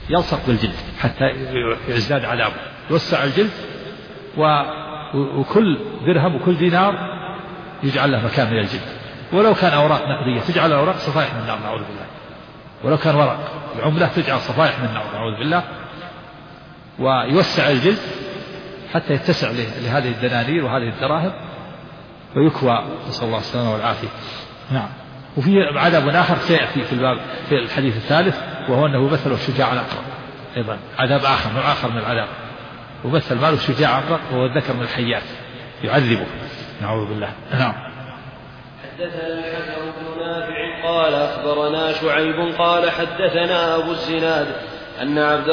يلصق بالجلد حتى يزداد عذابه، يوسع الجلد، وكل درهم وكل دينار يجعل له مكان من الجلد. ولو كان أوراق نقدية تجعل الأوراق صفائح من النار نعوذ بالله، ولو كان ورق العملة تجعل صفائح من النار نعوذ بالله. ويوسع الجلد حتى يتسع لهذه الدنانير وهذه الدراهم ويكوى، نسأل الله السلامة والعافية. نعم. وفي عذاب آخر سيأتي في الباب في الحديث الثالث، وهو أنه مثل الشجاع الأقرب، أيضا عذاب آخر، نوع آخر من العذاب. ومثل ماله الشجاع الأقرب وهو الذكر من الحيات يعذبه نعوذ بالله. نعم. حدثنا الحكم بن نافع قال أخبرنا شعيب قال حدثنا أبو الزناد أن عبد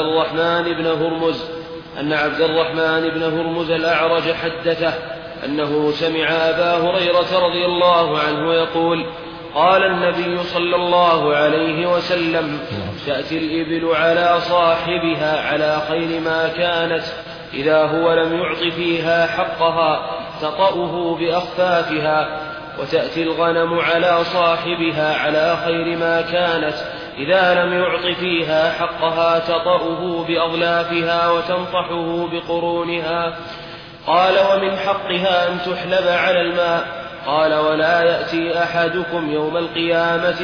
الرحمن بن هرمز الأعرج حدثه أنه سمع أبا هريرة رضي الله عنه يقول قال النبي صلى الله عليه وسلم تأتي الإبل على صاحبها على خير ما كانت إذا هو لم يعط فيها حقها تطأه بأخفافها، وتأتي الغنم على صاحبها على خير ما كانت إذا لم يعط فيها حقها تطأه بأظلافها وتنطحه بقرونها. قال ومن حقها أن تحلب على الماء. قال ولا يأتي أحدكم يوم القيامة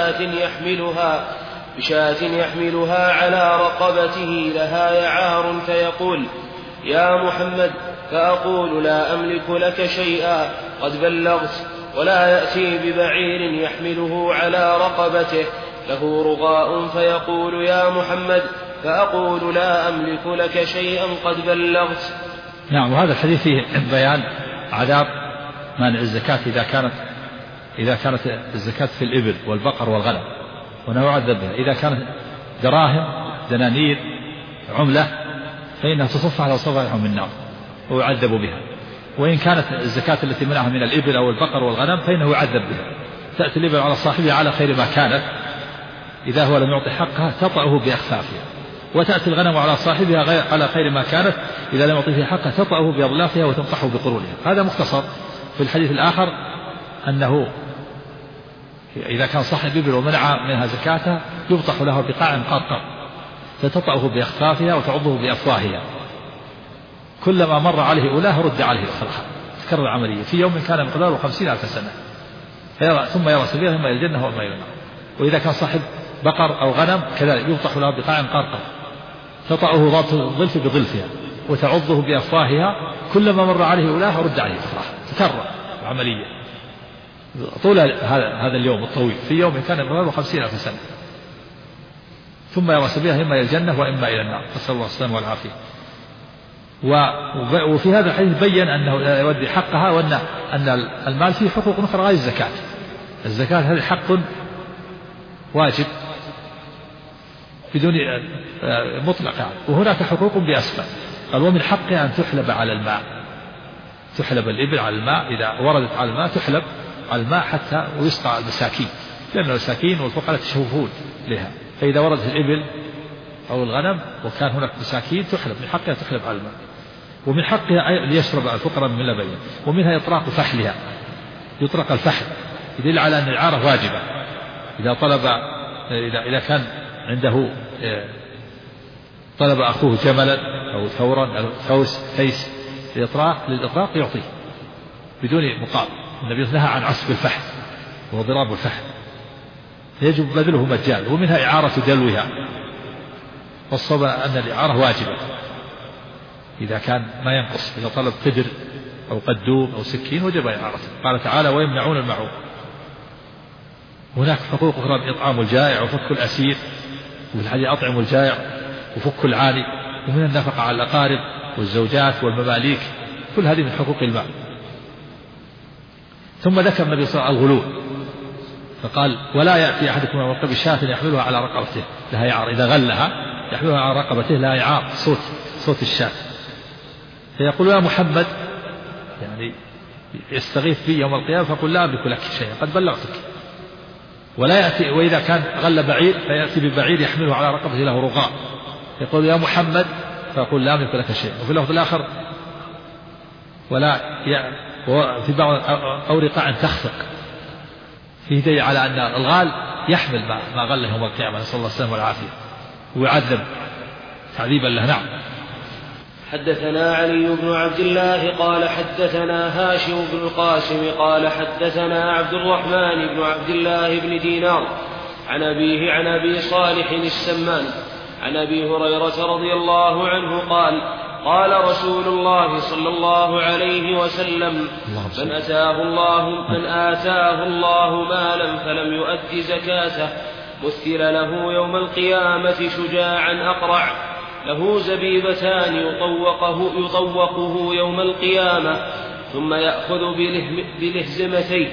بشاة يحملها على رقبته لها يعار فيقول يا محمد، فأقول لا أملك لك شيئا قد بلغت. ولا يأتي ببعير يحمله على رقبته له رغاء فيقول يا محمد، فأقول لا أملك لك شيئا قد بلغت. نعم. وهذا الحديث فيه بيان عذاب مانع الزكاة إذا كانت الزكاة في الإبل والبقر والغنم، وأنه يعذب بها. إذا كانت دراهم دنانير عملة فإنها تصف على صفائحهم من النار ويعذب بها. وإن كانت الزكاة التي منعها من الإبل أو البقر والغنم فإنه يعذب بها. تأتي الإبل على صاحبها على خير ما كانت إذا هو لم يعطي حقها تطأه بأخفافها، وتأتي الغنم على صاحبها على خير ما كانت إذا لم يعطي فيها حقها تطأه بأظلافها وتنطحه بقرونها. هذا مختصر. في الحديث الآخر أنه إذا كان صاحب إبل ومنع منها زكاتها يبطح له بقاع قرقر فتطأه بأخفافها وتعضه بأفواهها، كلما مر عليه أولاه رد عليه أخرها، تكرر العملية في يوم كان مقداره 50,000 سنة، ثم يرى سبيله ثم إلى الجنة وإما إلى النار. وإذا كان صاحب بقر أو غنم كذلك يبطح له بقاع قرقر تطأه ذات الظلف بظلفها وتعضه بأفواهها، كلما مر عليه أولاه رد عليه أخرها، تكرر العملية طول هذا اليوم الطويل في يوم كان مقداره 50,000 سنة، ثم يرى سبيله إما إلى الجنة وإما إلى النار، نسأل الله السلامة والعافية. وفي هذا الحديث بين أنه لا يودي حقها، وأن المال فيه حقوق أخرى غير الزكاة. الزكاة هذا حق واجب بدون مطلقة، وهناك حقوق بأسباب. قال ومن حقها أن تحلب على الماء، تحلب الإبل على الماء، إذا وردت على الماء تحلب على الماء حتى ويسقى المساكين، لأن المساكين والفقراء يتشوفون لها، فإذا وردت الإبل أو الغنم وكان هناك مساكين تحلب، من حقها تحلب على الماء. ومن حقها ليشرب الفقراء من لبنها. ومنها إطراق فحلها، يطرق الفحل، يدل على أن الإعارة واجبة. إذا كان عنده طلب أخوه جملا أو ثورا أو فيس للإطراق يعطيه بدون مقابل. النبي نهى عن عصب الفحل وهو ضراب الفحل، يجب بذله مجانا. ومنها إعارة دلوها، والصواب أن الإعارة واجبة إذا كان ما ينقص، إذا طلب قدر أو قدوم أو سكين وجب إعارته. قال تعالى ويمنعون المعون. هناك حقوق أخرى بإطعام الجائع وفك الأسير، وفي الحديث أطعم الجائع وفك العاني، ومن النفقة على الأقارب والزوجات والمماليك، كل هذه من حقوق المال. ثم ذكر النبي صلى الله عليه وسلم الغلول، فقال ولا يأتي أحدكم يوم القيامة بشاة يحملها على رقبته لها يعار، إذا غلها يحملها على رقبته لها يعار، صوت الشاة، فيقول يا محمد، يعني يستغيث بي يوم القيامة، فقل لا أملك لك شيئا قد بلغتك. ولا يأتي، وإذا كان غل بعير فيأتي ببعير يحمله على رقبته له رغاء، يقول يا محمد، فأقول لا أملك لك شيئا. وفي اللفظ الآخر في بعض أو رقاع تخفق، فيه دليل على أن الغال يحمل ما غله يوم القيامة، نسأل الله السلامة والعافية. ويعذب تعذيبا له. نعم. حدثنا علي بن عبد الله قال حدثنا هاشم بن القاسم قال حدثنا عبد الرحمن بن عبد الله بن دينار عن أبيه عن أبي صالح السمان عن أبي هريرة رضي الله عنه قال قال رسول الله صلى الله عليه وسلم من آتاه الله مالا فلم يؤد زكاته مثل له يوم القيامة شجاعا أقرع له زبيبتان يطوقه يوم القيامة ثم يأخذ بلهزمتين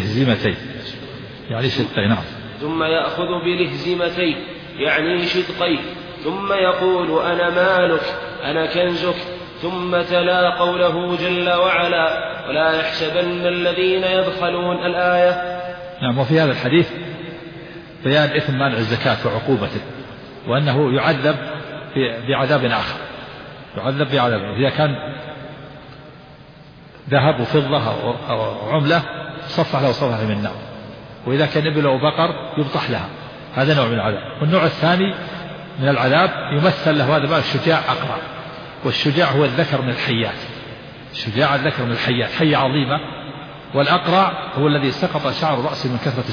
يعني شدقين. نعم. ثم يأخذ بلهزمتين يعني شدقين ثم يقول أنا مالك أنا كنزك ثم تلا قوله جل وعلا ولا يحسبن الذين يبخلون الآية. نعم. وفي هذا الحديث بيان إثم مانع الزكاة وعقوبته وأنه يعذب بعذاب آخر يعذب بعذاب. إذا كان ذهب وفضة أو عملة صفح له صفحة من النار وإذا كان إبل أو بقر يبطح لها. هذا نوع من العذاب. والنوع الثاني من العذاب يمثل له هذا الشجاع أقرع. والشجاع هو الذكر من الحيات. الشجاع الذكر من الحيات حية عظيمة. والأقرع هو الذي سقط شعر رأسه من كثرة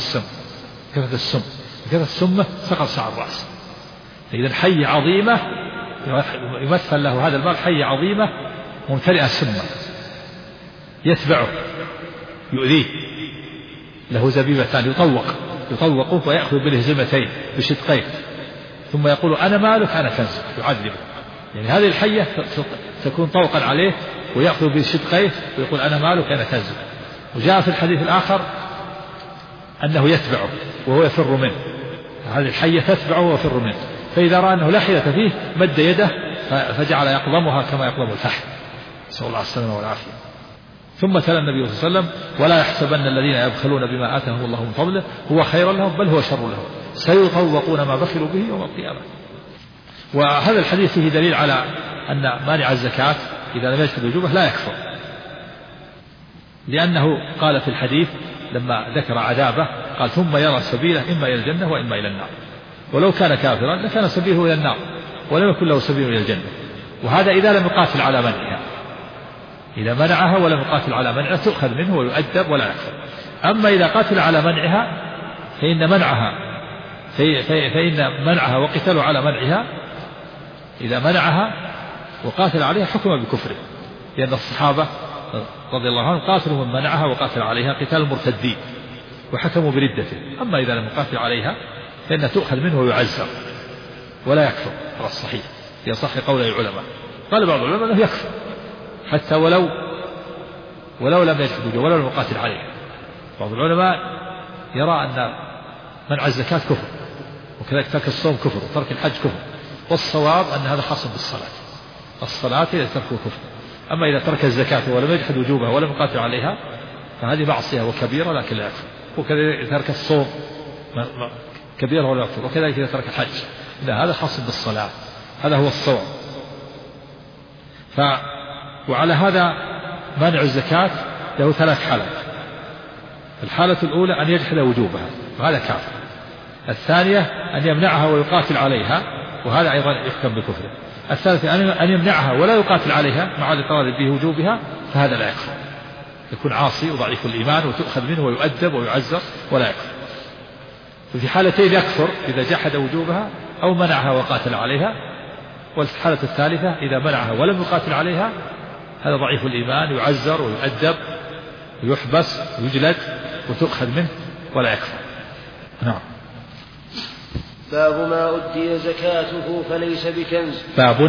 السم سقط شعر رأسه. إذا حية عظيمة يمثل له هذا المال حية عظيمة ممتلئة سما يتبعه يؤذيه له زبيبتان يطوقه ويأخذ بالهزمتين بشدقين ثم يقول أنا مالك أنا كنزك يعذبه. يعني هذه الحية تكون طوقا عليه ويأخذ بشدقيه ويقول أنا مالك أنا كنزك. وجاء في الحديث الآخر أنه يتبعه وهو يفر منه. هذه الحية تتبعه ويفر منه فإذا رأى أنه لا حيلة فيه مد يده فجعل يقضمها كما يقضم الفحم نسأل الله السلامة والعافية. ثم تلا النبي صلى الله عليه وسلم ولا يحسبن الذين يبخلون بما آتاهم الله من فضله هو خير لهم بل هو شر لهم سيطوقون ما بخلوا به يوم القيامة. وهذا الحديث فيه دليل على أن مانع الزكاة إذا لم يجحد وجوبه لا يكفر لأنه قال في الحديث لما ذكر عذابه قال ثم يرى سبيله إما إلى الجنة وإما إلى النار. ولو كان كافرا لكان سبيله إلى النار ولم يكن له سبيل إلى الجنة. وهذا إذا لم يقاتل على منعها. إذا منعها ولم يقاتل على منعها تؤخذ منه ويؤدب ولا يكفر. أما إذا قاتل على منعها فإن منعها وقتاله على منعها إذا منعها وقاتل عليها حكم بكفره لأن الصحابة رضي الله عنهم قاتلوا من منعها وقاتل عليها قتال المرتدين وحكموا بردته. أما إذا لم يقاتل عليها فإنها تؤخذ منه ويعزر ولا يكفر على الصحيح في صح قول العلماء. قال بعض العلماء أنه يكفر حتى ولو لم يجحد ولو لم يقاتل عليها. بعض العلماء يرى أن منع الزكاة كفر وكذلك ترك الصوم كفر وترك الحج كفر. والصواب أن هذا خاص بالصلاة. الصلاة إذا تركه كفر. أما إذا ترك الزكاة ولم يجحد وجوبها ولم يقاتل عليها فهذه معصية وكبيرة لكن لا يكفر. وكذلك إذا ترك الصوم كبيرة ولا يكفر. وكذلك إذا ترك الحج لا هذا خاص بالصلاة. هذا هو الصوم. وعلى هذا مانع الزكاة له 3 حالات. الحالة الأولى أن يجحد وجوبها وهذا كافر. الثانية أن يمنعها ويقاتل عليها وهذا أيضا يحكم بكفره. الثالثة أن يمنعها ولا يقاتل عليها مع الاضطرار بوجوبها فهذا لا يكفر يكون عاصي وضعيف الإيمان وتؤخذ منه ويؤدب ويعزر ولا يكفر. وفي حالتين يكفر إذا جحد وجوبها أو منعها وقاتل عليها. والحالة الثالثة إذا منعها ولم يقاتل عليها هذا ضعيف الإيمان يعزر ويؤدب ويحبس ويجلد وتؤخذ منه ولا يكفر. نعم. باب ما أدي زكاته فليس بكنز. باب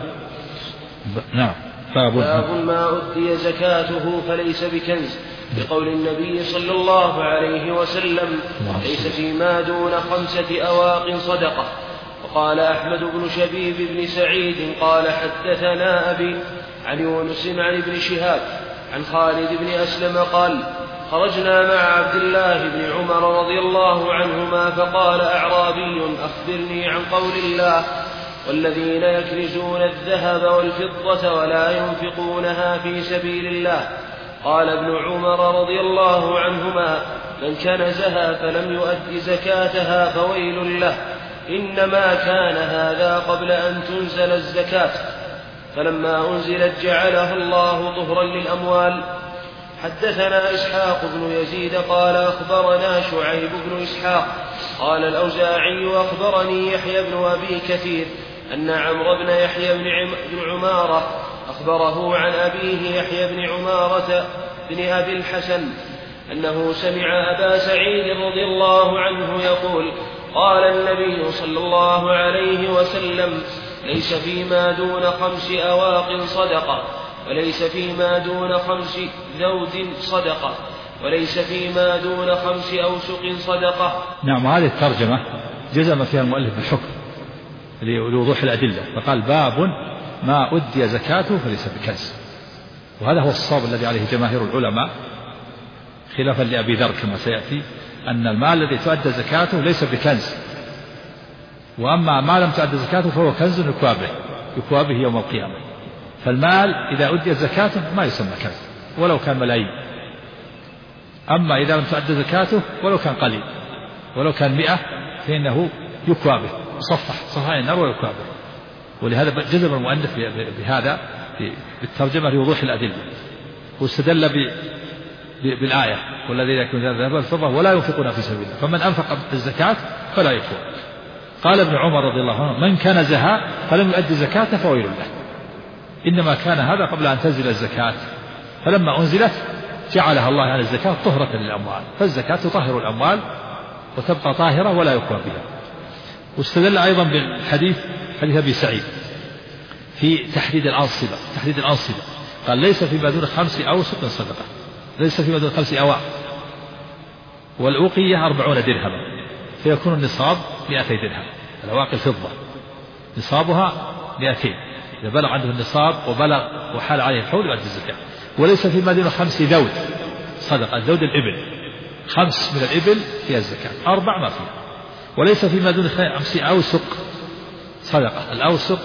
ما أدي زكاته فليس بكنز بقول النبي صلى الله عليه وسلم ليس فيما دون 5 أواق صدقة. وقال أحمد بن شبيب بن سعيد قال حدثنا أبي عن يونس عن ابن شهاب عن خالد بن أسلم قال خرجنا مع عبد الله بن عمر رضي الله عنهما فقال أعرابي أخبرني عن قول الله والذين يكنزون الذهب والفضة ولا ينفقونها في سبيل الله. قال ابن عمر رضي الله عنهما من كنزها فلم يؤد زكاتها فويل له. إنما كان هذا قبل أن تنزل الزكاة، فلما أنزلت جعلها الله طهرا للأموال. حدثنا إسحاق بن يزيد قال أخبرنا شعيب بن إسحاق قال الأوزاعي أخبرني يحيى بن أبي كثير أن عمرو بن يحيى بن عمارة أخبره عن أبيه يحيى بن عمارة بن أبي الحسن أنه سمع أبا سعيد رضي الله عنه يقول قال النبي صلى الله عليه وسلم ليس فيما دون 5 أواق صدقة، وليس فيما دون 5 ذود صدقة، وليس فيما دون 5 أوسق صدقة. نعم، هذه الترجمة جزم فيها المؤلف بالحكم لوضوح الأدلة، فقال باب ما أدي زكاته فليس بكنز. وهذا هو الصواب الذي عليه جماهير العلماء خلافا لأبي ذر كما سيأتي، أن المال الذي تؤدى زكاته ليس بكنز، وأما ما لم تؤدى زكاته فهو كنز يكوى به يوم القيامة. فالمال إذا أدي زكاته ما يسمى كنز ولو كان ملايين، أما إذا لم تؤدى زكاته ولو كان قليل ولو كان 100 فإنه يكوى به، صفح النار ويكوى به. ولهذا جزم المؤلف بهذا بالترجمة لوضوح الأدلة، واستدل بالآية والذين يكون الذهب والفضة ولا ينفقون في سبيل الله فمن أنفق الزكاة فلا يكوى. قال ابن عمر رضي الله عنه من كان زها فلم يؤدي زكاة فويل له، إنما كان هذا قبل أن تنزل الزكاة، فلما أنزلت جعلها الله على الزكاة طهرة للأموال، فالزكاة تطهر الأموال وتبقى طاهرة ولا يكوى بها. واستدل أيضا بالحديث حديث أبي سعيد في تحديد الأنصبة، قال ليس فيما دون 5 أوسق صدقة، ليس فيما دون 5 أواق، والأوقية 40 درهما، فيكون النصاب 200 درهم. الأواق الفضة نصابها 200، إذا بلغ عنده النصاب وحال عليه الحول يؤدي الزكاة. وليس فيما دون 5 ذود صدقة، ذود الإبل 5 من الإبل فيها الزكاة، 4 ما فيها. وليس فيما دون 5 أوسق صدقة، الأوسق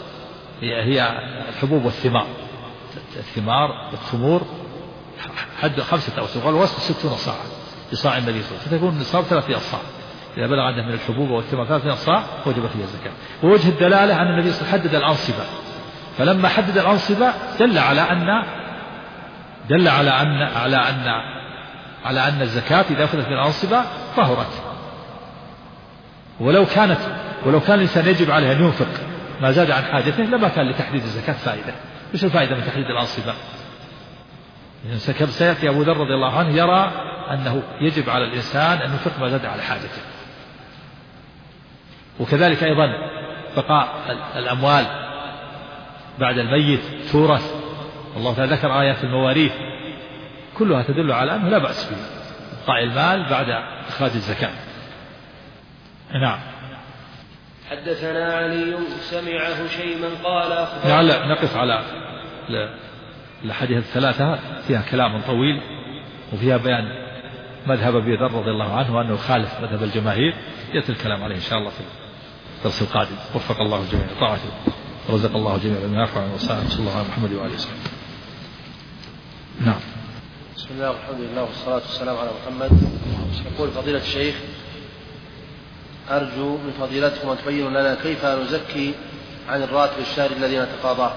هي الحبوب والثمار، الثمار والتمور حد 5 أوسق، والوسط 60 صاعا بصاع النبي صلى الله عليه وسلم، فتكون النصاب 3 أصاع. إذا بلغ عنده من الحبوب والثمار 3 أصاع وجب فيها الزكاة. ووجه الدلالة أن النبي صلى الله عليه وسلم حدد الأنصبة، فلما حدد الأنصبة دل على أن الزكاة إذا أخذت من الأنصبة طهرت. ولو كان الإنسان يجب عليه أن ينفق ما زاد عن حاجته لما كان لتحديد الزكاة فائدة. مش الفائدة من تحديد الأنصبة؟ سيأتي أبو ذر رضي الله عنه يرى أنه يجب على الإنسان أن ينفق ما زاد على حاجته. وكذلك أيضا بقاء الأموال بعد الميت تورث، الله تعالى ذكر آيات المواريث كلها تدل على أنه لا بأس بقاء المال بعد إخراج الزكاة. نعم. حدثنا علي سمع هشيما قال لعل نقف على الحديث الثلاثة، فيها كلام طويل وفيها بيان مذهب أبي ذر رضي الله عنه وأنه خالف مذهب الجماهير، يأتي الكلام عليه إن شاء الله في الدرس القادم. وفق الله الجميع طاعته ورزق الله الجميع بما ينفع وسلم. صلى الله على محمد وآله وسلم. نعم. بسم الله والحمد لله والصلاة والسلام على محمد. يقول فضيلة الشيخ أرجو من فضيلتكم أن تبينوا لنا كيف نزكي عن الراتب الشهري الذي نتقاضاه،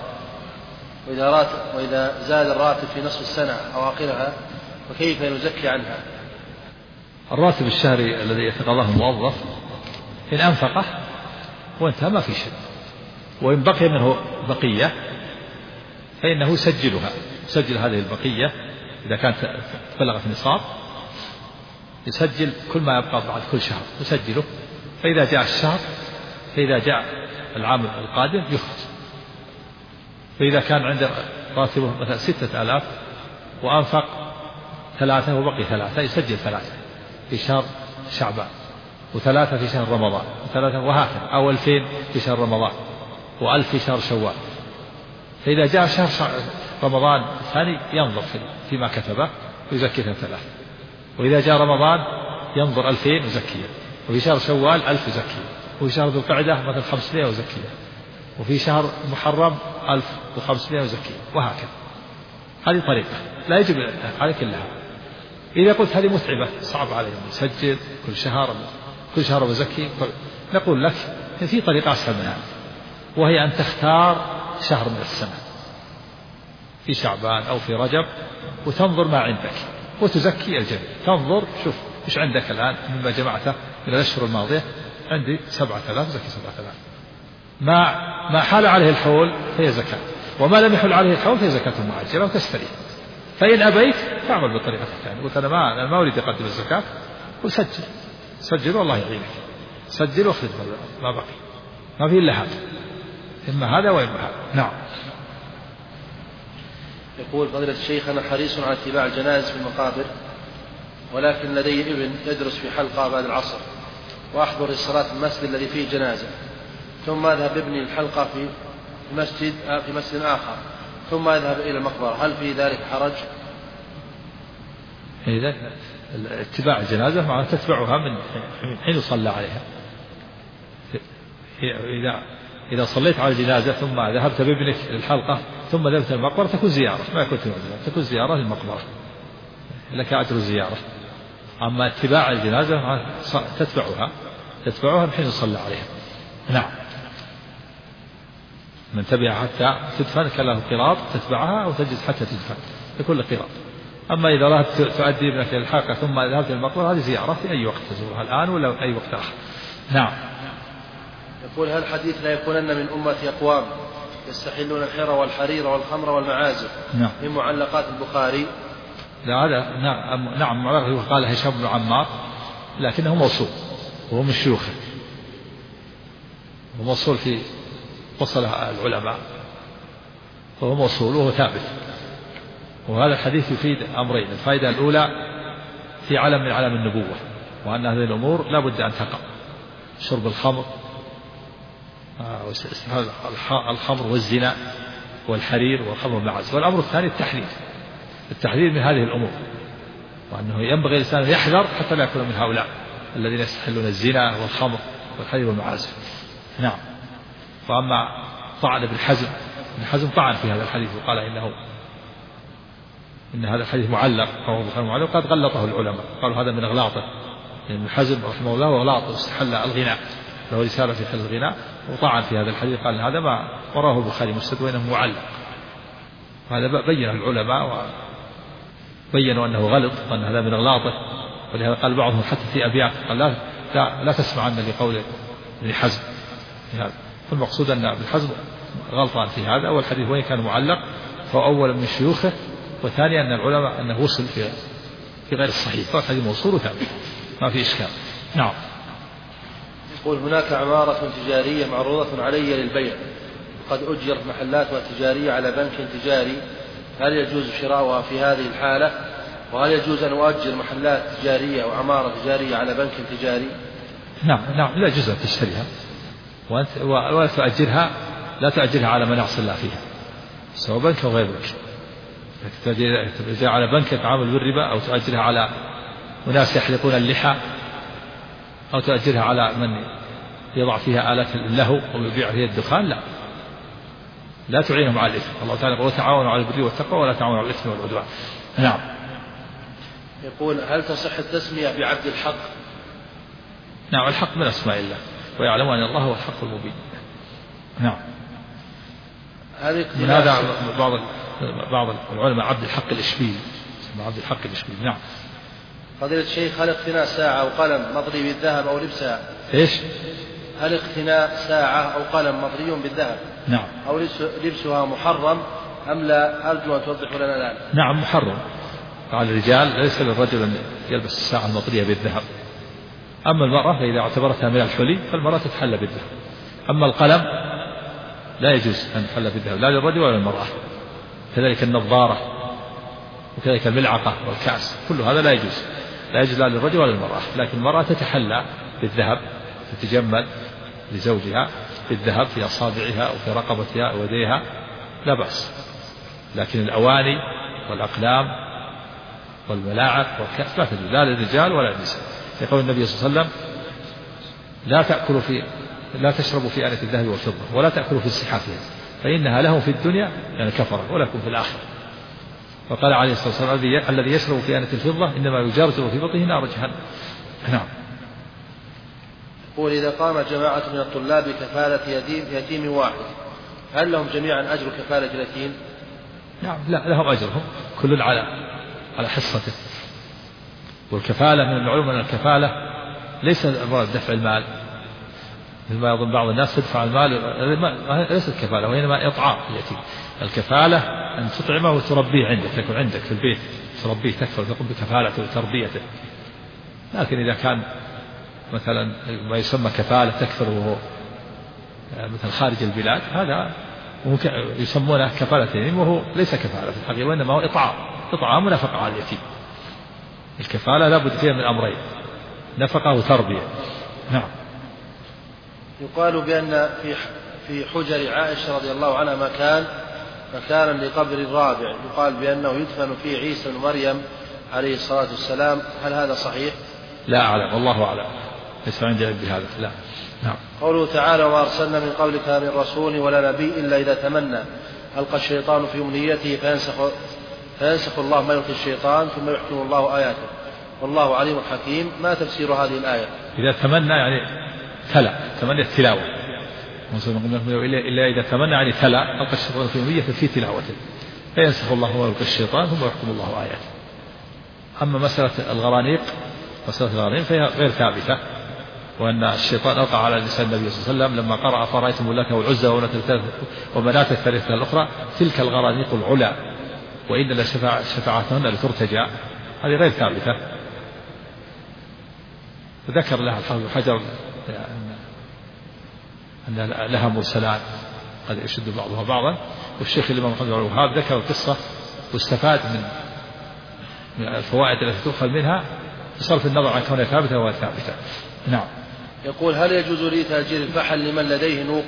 وإذا زاد الراتب في نصف السنة أو آخرها فكيف نزكي عنها؟ الراتب الشهري الذي يتقاضاه الموظف إن أنفقه وانتهى ما في شيء، وإن بقي منه بقية فإنه يسجل هذه البقية إذا كانت بلغت النصاب، يسجل كل ما يبقى بعد كل شهر يسجله، فإذا جاء العام القادم يخرج. فإذا كان عنده راتبه مثلا 6000 وأنفق 3 وبقي 3 يسجل 3 في شهر شعبان، و3 في شهر رمضان، و3 وهكذا، أو 2000 في شهر رمضان، و1000 في شهر شوال. فإذا جاء شهر رمضان الثاني ينظر فيما كتبه ويزكي 3. وإذا جاء رمضان ينظر 2000 يزكيه، وفي شهر شوال 1000 يزكيه، وفي شهر ذو القعدة مثلا 500 يزكيه، وفي شهر محرم 1500 يزكيه، وهكذا. هذه طريقة لا يجب عليك إلا هذا. إذا قلت هذه متعبة صعب عليهم يسجل كل شهر ويزكي نقول لك في طريقة أسهل منها، وهي أن تختار شهر من السنة في شعبان أو في رجب وتنظر ما عندك وتزكي الجميع. تنظر شوف إيش عندك الآن مما جمعته من الأشهر الماضية. عندي 7000 زكي 7000. ما حال عليه الحول فهي زكاة، وما لم يحل عليه الحول فهي زكاة مؤجلة وتشتري. فإن أبيت تعمل بالطريقة الثانية. قلت أنا ما أريد أقدم الزكاة، وسجل سجل والله يعينك، سجل واخذ ما بقي، ما في إلا هذا، إما هذا وإما هذا. نعم. يقول فضيلة الشيخ أنا حريص على اتباع الجنائز في المقابر، ولكن لدي ابن يدرس في حلقة بعد العصر، وأحضر الصلاة في المسجد الذي فيه جنازة، ثم أذهب ابني الحلقة في مسجد آخر، ثم أذهب إلى المقبرة، هل في ذلك حرج؟ إذا اتباع الجنازة معناه تتبعها من حين يصلى عليها. إذا صليت على الجنازة ثم ذهبت بابنك للحلقة ثم ذهبت للمقبرة تكون زيارة، ما يكون تكون زيارة للمقبرة، لك أجر الزيارة. أما اتباع الجنازة تتبعها من حين يصلى عليها. نعم. من تبع حتى تدفن كان له قراط، تتبعها أو تجلس حتى تدفن يكون لك قراط. أما إذا ذهبت تؤدي ابنك للحلقة ثم ذهبت للمقبرة هذه زيارة في أي وقت تزورها، الآن ولا في أي وقت آخر. نعم. يقول هل حديث لا يكونن من أمتي أقوام يستحلون الحر والحرير والخمر والمعازف نعم. من معلقات البخاري؟ لا هذا نعم معلقة قال هشام بن عمار، لكنه موصول وهو من شيوخه، وموصول في وصلها العلماء، وهو موصول وهو ثابت. وهذا الحديث يفيد أمرين: الفائدة الأولى في علم من علم النبوة، وأن هذه الأمور لا بد أن تقع، شرب الخمر الخمر والزنا والحرير والخمر والمعازف. والأمر الثاني التحذير من هذه الأمور، وأنه ينبغي الإنسان أن يحذر حتى لا يكون من هؤلاء الذين يستحلون الزنا والخمر والحرير والمعازف. نعم. وأما طعن ابن حزم طعن في هذا الحديث وقال إن هذا الحديث معلق، رواه البخاري معلق، قد غلطه العلماء، قالوا هذا من أغلاطه. ابن حزم رحمه الله وغلاطه استحل الغناء، له رسالة في حل الغناء، وطعن في هذا الحديث، قال هذا ما وراه البخاري مسند وإنه معلق. هذا بينه العلماء وبينوا أنه غلط وأن هذا من أغلاطه، ولهذا قال بعضهم حتى في أبيات قال لا تسمع عنا لقول ابن حزم. فالمقصود أن ابن حزم غلطان في هذا، والحديث وإن كان معلق فهو أولا من شيوخه، وثانيا أن العلماء أنه وصل في غير الصحيح، فالحديث موصول وثابت ما في إشكال. نعم. يقول هناك عمارة تجارية معروضة علي للبيع، قد أجرت محلاتها التجارية على بنك تجاري، هل يجوز شراؤها في هذه الحالة؟ وهل يجوز أن أؤجر محلات تجارية أو عمارة تجارية على بنك تجاري؟ نعم لا يجوز أن تشتريها ولا تؤجرها، لا تؤجرها على من يعصي الله فيها، سواء بنك أو غير بنك. تؤجرها على بنك يتعامل بالربا، أو تؤجرها على أناس يحلقون اللحى، أو تؤجرها على من يضع فيها آلات اللهو أو يبيع فيها الدخان، لا تعينهم على الإثم. الله تعالى يقول وتعاونوا على البر والتقوى ولا تعاونوا على الإثم والعدوان. نعم. يقول هل تصح التسمية بعبد الحق؟ نعم، الحق من أسماء الله، ويعلم أن الله هو الحق المبين. نعم. من هذا بعض العلماء عبد الحق الإشبيلي، اسمه عبد الحق الإشبيلي. نعم. فضيلة الشيخ هل اقتناء ساعة أو قلم مطري بالذهب أو لبسها؟ إيش؟ هل اقتناء ساعة أو قلم مطري بالذهب نعم أو لبسها محرم أم لا؟ أرجو أن توضح لنا الآن. نعم محرم على الرجال، ليس للرجل أن يلبس الساعة المطرية بالذهب. أما المرأة فإذا اعتبرتها من الحلي فالمرأة تتحلى بالذهب. أما القلم لا يجوز أن يتحلى بالذهب لا للرجل ولا للمرأة، كذلك النظارة وكذلك الملعقة والكأس، كل هذا لا يجوز لا للرجل ولا للمرأة. لكن المرأة تتحلى بالذهب، تتجمل لزوجها بالذهب في أصابعها وفي رقبتها ويديها، لا بأس. لكن الأواني والأقلام والملاعق والكأس لا تجوز لا للرجال ولا للنساء. يقول النبي صلى الله عليه وسلم لا تشربوا في آنية الذهب والفضة ولا تأكلوا في صحافها فإنها لهم في الدنيا يعني كفرة ولكم في الآخرة. وقال عليه الصلاة والسلام الذي يشرب في آنية الفضة إنما يجارجر في بطنه نار جهنم. نعم. يقول إذا قام جماعة من الطلاب بكفالة يتيم واحد هل لهم جميعا أجر كفالة اليتيم؟ نعم، لا، لهم أجرهم كل على حصته. والكفالة من المعلوم أن الكفالة ليس دفع المال مثل ما يظن بعض الناس، تدفع المال ليست كفالة، وإنما إطعام اليتيم. الكفالة أن تطعمه وتربيه عندك، تكون عندك في البيت تربيه، تكفل، تقوم بكفالته وتربيته. لكن إذا كان مثلا ما يسمى كفالة تكفر وهو مثل خارج البلاد، هذا يسمونه كفالة وهو ليس كفالة في الحقيقة، وإنما هو إطعام ونفقة على اليتيم. الكفالة لا بد فيها من أمرين، نفقة وتربية. نعم. يقال بأن في حجر عائشة رضي الله عنها مكانا لقبر الرابع، يقال بأنه يدفن فيه عيسى ومريم عليه الصلاة والسلام، هل هذا صحيح؟ لا أعلم، والله أعلم، ليس عندي علم بهذا. لا. نعم. قوله تعالى وما أرسلنا من قبلك من رسول ولا نبي إلا إذا تمنى ألقى الشيطان في أمنيته فينسخ الله ما يلقي الشيطان ثم يحكم الله آياته والله عليم حكيم. ما تفسير هذه الآية؟ إذا تمنى يعني تمنى التلاوة، إلا إذا تمنى يعني تلا ألقى الشيطان في أمنيته في تلاوته فينسخ الله ما يلقي الشيطان ثم يحكم الله آياته. أما مسألة الغرانيق فهي غير ثابتة، وأن الشيطان ألقى على لسان النبي صلى الله عليه وسلم لما قرأ فرأيتم اللات والعزى ومناة الثالثة الأخرى تلك الغرانيق العلا وإن لشفاعتهن لترتجى، هذه غير ثابتة. وذكر لها الحافظ بن حجر أن لها مرسلات قد يشد بعضها بعضا، والشيخ الإمام محمد بن الوهاب ذكر القصة واستفاد من الفوائد التي تؤخذ منها بصرف النظر عن كونها ثابتة وغير ثابتة. نعم. يقول هل يجوز لي تأجير الفحل لمن لديه نوق؟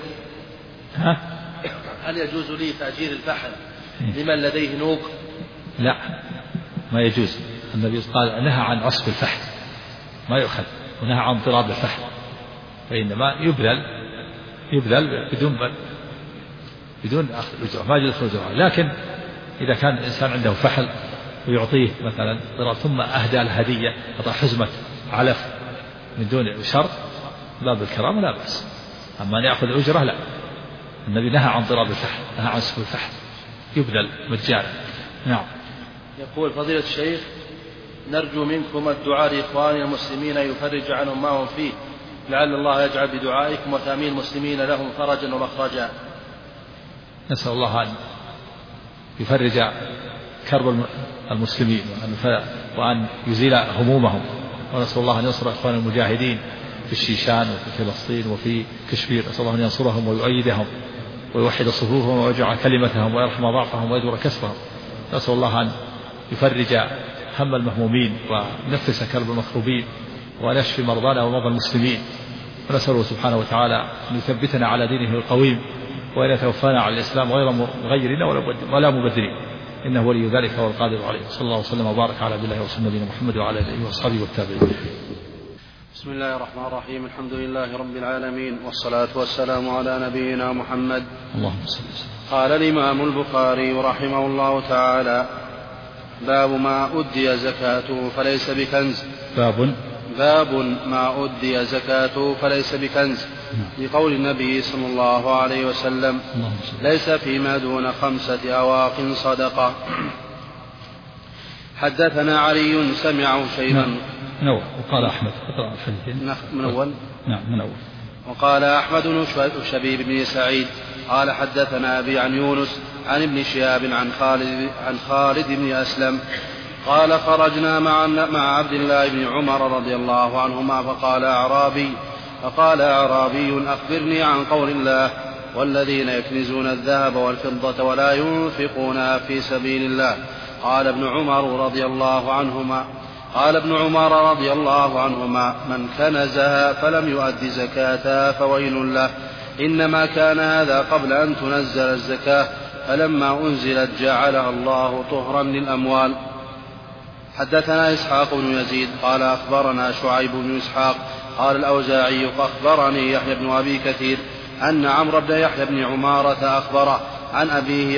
هل يجوز لي تأجير الفحل لمن لديه نوق؟ لا، ما يجوز. النبي قال نهى عن عصب الفحل، ما يؤخذ، ونهى عن ضراب الفحل، فإنما يبذل بدون أخذ أجرة، ما يجوز أجرة. لكن إذا كان الإنسان عنده فحل ويعطيه مثلا ضراب ثم أهدى له هدية، أعطى حزمة علف من دون شرط، باب الكرامة لا بأس. أما أن يأخذ أجرة لا، النبي نهى عن ضراب الفحل، نهى عن سفك الفحل، يبذل مجانا. نعم. يقول فضيلة الشيخ نرجو منكم الدعاء لإخواننا المسلمين يفرج عنهم ما هم فيه، لعل الله يجعل بدعائكم وتأمين المسلمين لهم فرجا ومخرجا. نسأل الله أن يفرج كرب المسلمين وأن يزيل همومهم، ونسأل الله أن ينصر إخوان المجاهدين في الشيشان وفي فلسطين وفي كشمير، نسأل الله أن ينصرهم ويؤيدهم ويوحد صفوفهم ويجعل كلمتهم ويرحم ضعفهم ويدور كسرهم. نسأل الله أن يفرج هم المهمومين ونفس كرب المكروبين وأن يشفي مرضانا ومرضى المسلمين، ونسأله سبحانه وتعالى أن يثبتنا على دينه القويم وأن يتوفانا على الإسلام غير مغيرين ولا مبدلين، إنه ولي ذلك والقادر عليه. صلى الله وسلم وبارك على عبد الله ورسوله نبينا محمد وعلى آله وأصحابه والتابعين. بسم الله الرحمن الرحيم، الحمد لله رب العالمين، والصلاة والسلام على نبينا محمد. اللهم صل وسلم. قال الإمام البخاري رحمه الله تعالى: باب ما أدي زكاته فليس بكنز. باب ما أدي زكاته فليس بكنز، لقول النبي صلى الله عليه وسلم: ليس فيما دون 5 أواق صدقة. حدثنا علي سمعه شيئا وقال أحمد من أول. نعم من أول. وقال أحمد بن شبيب بن سعيد قال حدثنا أبي عن يونس عن ابن شهاب عن خالد بن أسلم قال: خرجنا مع عبد الله بن عمر رضي الله عنهما فقال أعرابي: أخبرني عن قول الله: والذين يكنزون الذهب والفضة ولا ينفقونها في سبيل الله. قال ابن عمر رضي الله عنهما: من كنزها فلم يؤد زكاتها فويل له، إنما كان هذا قبل أن تنزل الزكاة، فلما أنزلت جعلها الله طهرا للأموال. حدثنا إسحاق بن يزيد قال أخبرنا شعيب بن إسحاق قال الأوزاعي أخبرني يحيى بن أبي كثير أن عمرو بن يحيى بن عمارة أخبره عن أبيه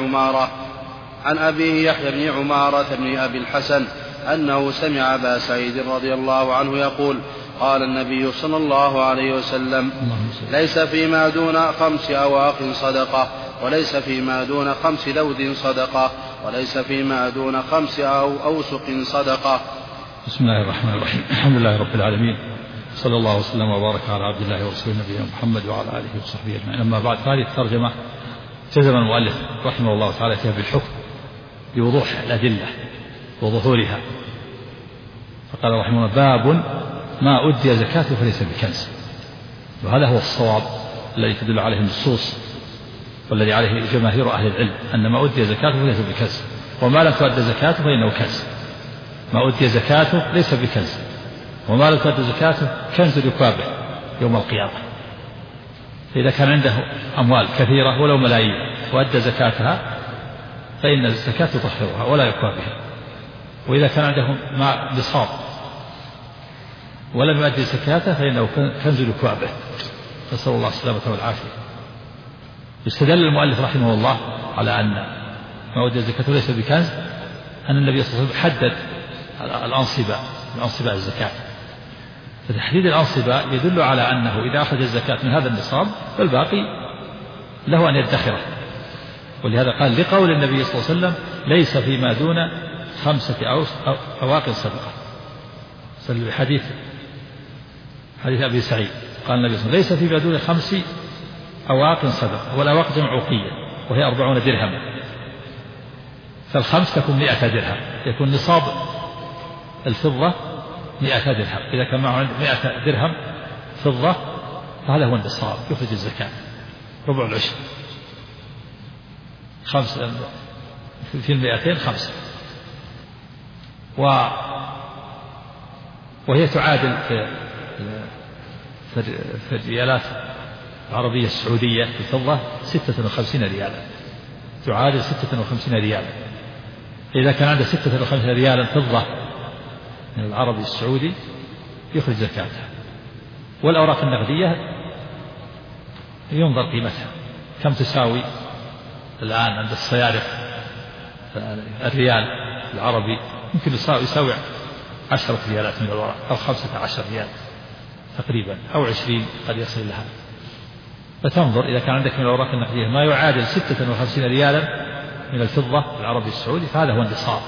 يحيى بن عمارة بن أبي الحسن أنه سمع أبا سعيد رضي الله عنه يقول: قال النبي صلى الله عليه وسلم ليس فيما دون 5 أواق صدقة وليس فيما دون 5 ذود صدقة وليس فيما دون 5 أوسق صدقة. بسم الله الرحمن الرحيم. الحمد لله رب العالمين، صلى الله وسلم وبارك على عبد الله ورسوله نبينا محمد وعلى آله وصحبه أجمعين. أما بعد، هذه الترجمة جزم المؤلف رحمه الله تعالى فيها بالحكم بوضوح الأدلة وظهورها، فقال رحمه الله: باب ما أدي زكاته فليس بكنز. وهذا هو الصواب الذي تدل عليه النصوص والذي عليه جماهير أهل العلم، أن ما أدي زكاته فليس بكنز، وما لم تؤد زكاته فإنه كنز. ما أدي زكاته ليس بكنز، وما لم تؤد زكاته كنز يكابه يوم القيامة. فإذا كان عنده أموال كثيرة ولو ملايين وأدى زكاتها فإن الزكاة تطهرها ولا يكابها. وإذا كان عنده نصاب ولم يؤدي زكاته فإنه كنز يكابه، نسأل الله السلامة والعافية. يستدل المؤلف رحمه الله على أن ما أدي زكاته ليس بكنز أن النبي صلى الله عليه وسلم حدد الأنصباء الزكاة. فتحديد الأنصباء يدل على أنه إذا أخرج الزكاة من هذا النصاب فالباقي له أن يدخره. ولهذا قال لقول النبي صلى الله عليه وسلم: ليس فيما دون 5 أواق صدقة. حديث أبي سعيد قال النبي صلى الله عليه وسلم: ليس فيما دون 5 أواق صدقة. والأواق جمع عقية وهي 40 درهما، فالخمس تكون 100 درهم، يكون نصاب الفضة 100 درهم. إذا كان معه 100 درهم فضة فهذا هو النصاب، يخرج الزكاة ربع العشر، 5 في 200 5. وهي تعادل في الريالات العربية السعودية في الفضة 56 ريالا، تعادل 56 ريالا. إذا كان عنده 56 ريالا فضة من العربي السعودي يخرج زكاتها. والأوراق النقدية ينظر قيمتها كم تساوي الآن عند الصيارف. الريال العربي يمكن يساوي 10 ريالات من الورق، أو 15 ريال تقريبا، أو 20 قد يصل لها. فتنظر إذا كان عندك من الأوراق النقدية ما يعادل 56 ريالا من الفضة العربي السعودي فهذا هو النصاب،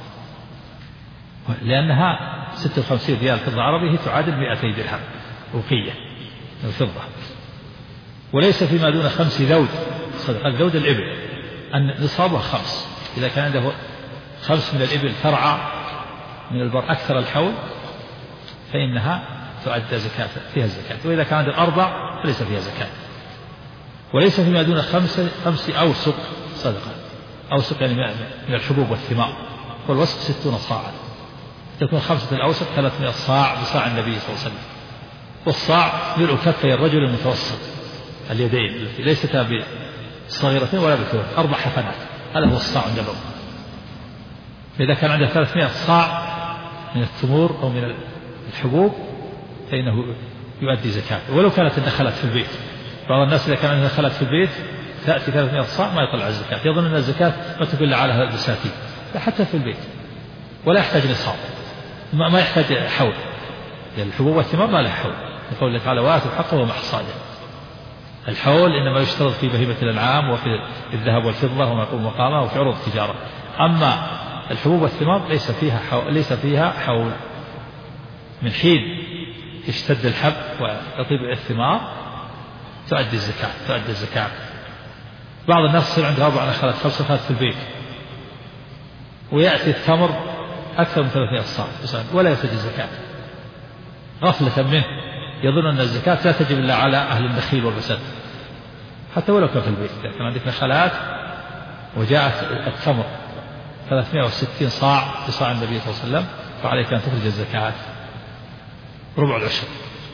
لأنها 56 ريال فضة عربي هي تعادل 200 درهم أوقية من الفضة. وليس فيما دون 5 ذود صدقة. الذود الإبل أن نصابها 5. إذا كان عنده 5 من الإبل ترعى من البر أكثر الحول فإنها تؤدى زكاة فيها الزكاة. وإذا كان عنده 4 فليس فيها زكاة. وليس فيما دون 5 أوسق صدقة. أوسق يعني من الحبوب والثمار، والوسق 60 صاعا، تكون 5 الأوسق 300 صاع بصاع النبي صلى الله عليه وسلم. والصاع ملء كفي الرجل المتوسط اليدين التي ليست بصغيرتين ولا بكبيرة، 4 حفنات، هذا هو الصاع عند الأمة. فإذا كان عنده 300 صاع من التمور أو من الحبوب فإنه يؤدي زكاة، ولو كانت النخلات في البيت. بعض الناس إذا كان النخلات في البيت تأتي 300 صاع ما يطلع الزكاة، يظن أن الزكاة ما تكون إلا على المساكين. لا، حتى في البيت ولا يحتاج نصاب، ما يحتاج حول، يعني الحبوب والثمار ما لها حول، يقول لك تعالى: وآتوا حقه ومحصاده. الحول إنما يشترط في بهيمة الأنعام وفي الذهب والفضة وما يقوم مقامه وفي عروض التجارة. أما الحبوب والثمار ليس فيها حول. من حين يشتد الحب ويطيب الثمار تؤدي الزكاة. بعض الناس يصير عنده 4 نخلات 5 نخلات في البيت ويأتي التمر أكثر من 300 صاع ولا يخرج الزكاة، غفلة منه، يظن أن الزكاة لا تجب إلا على أهل النخيل والبسد، حتى ولو كان في البيت. إذا كان عندك نخلات وجاءت التمر 360 صاع بصاع النبي صلى الله عليه وسلم فعليك أن تخرج الزكاة ربع العشر،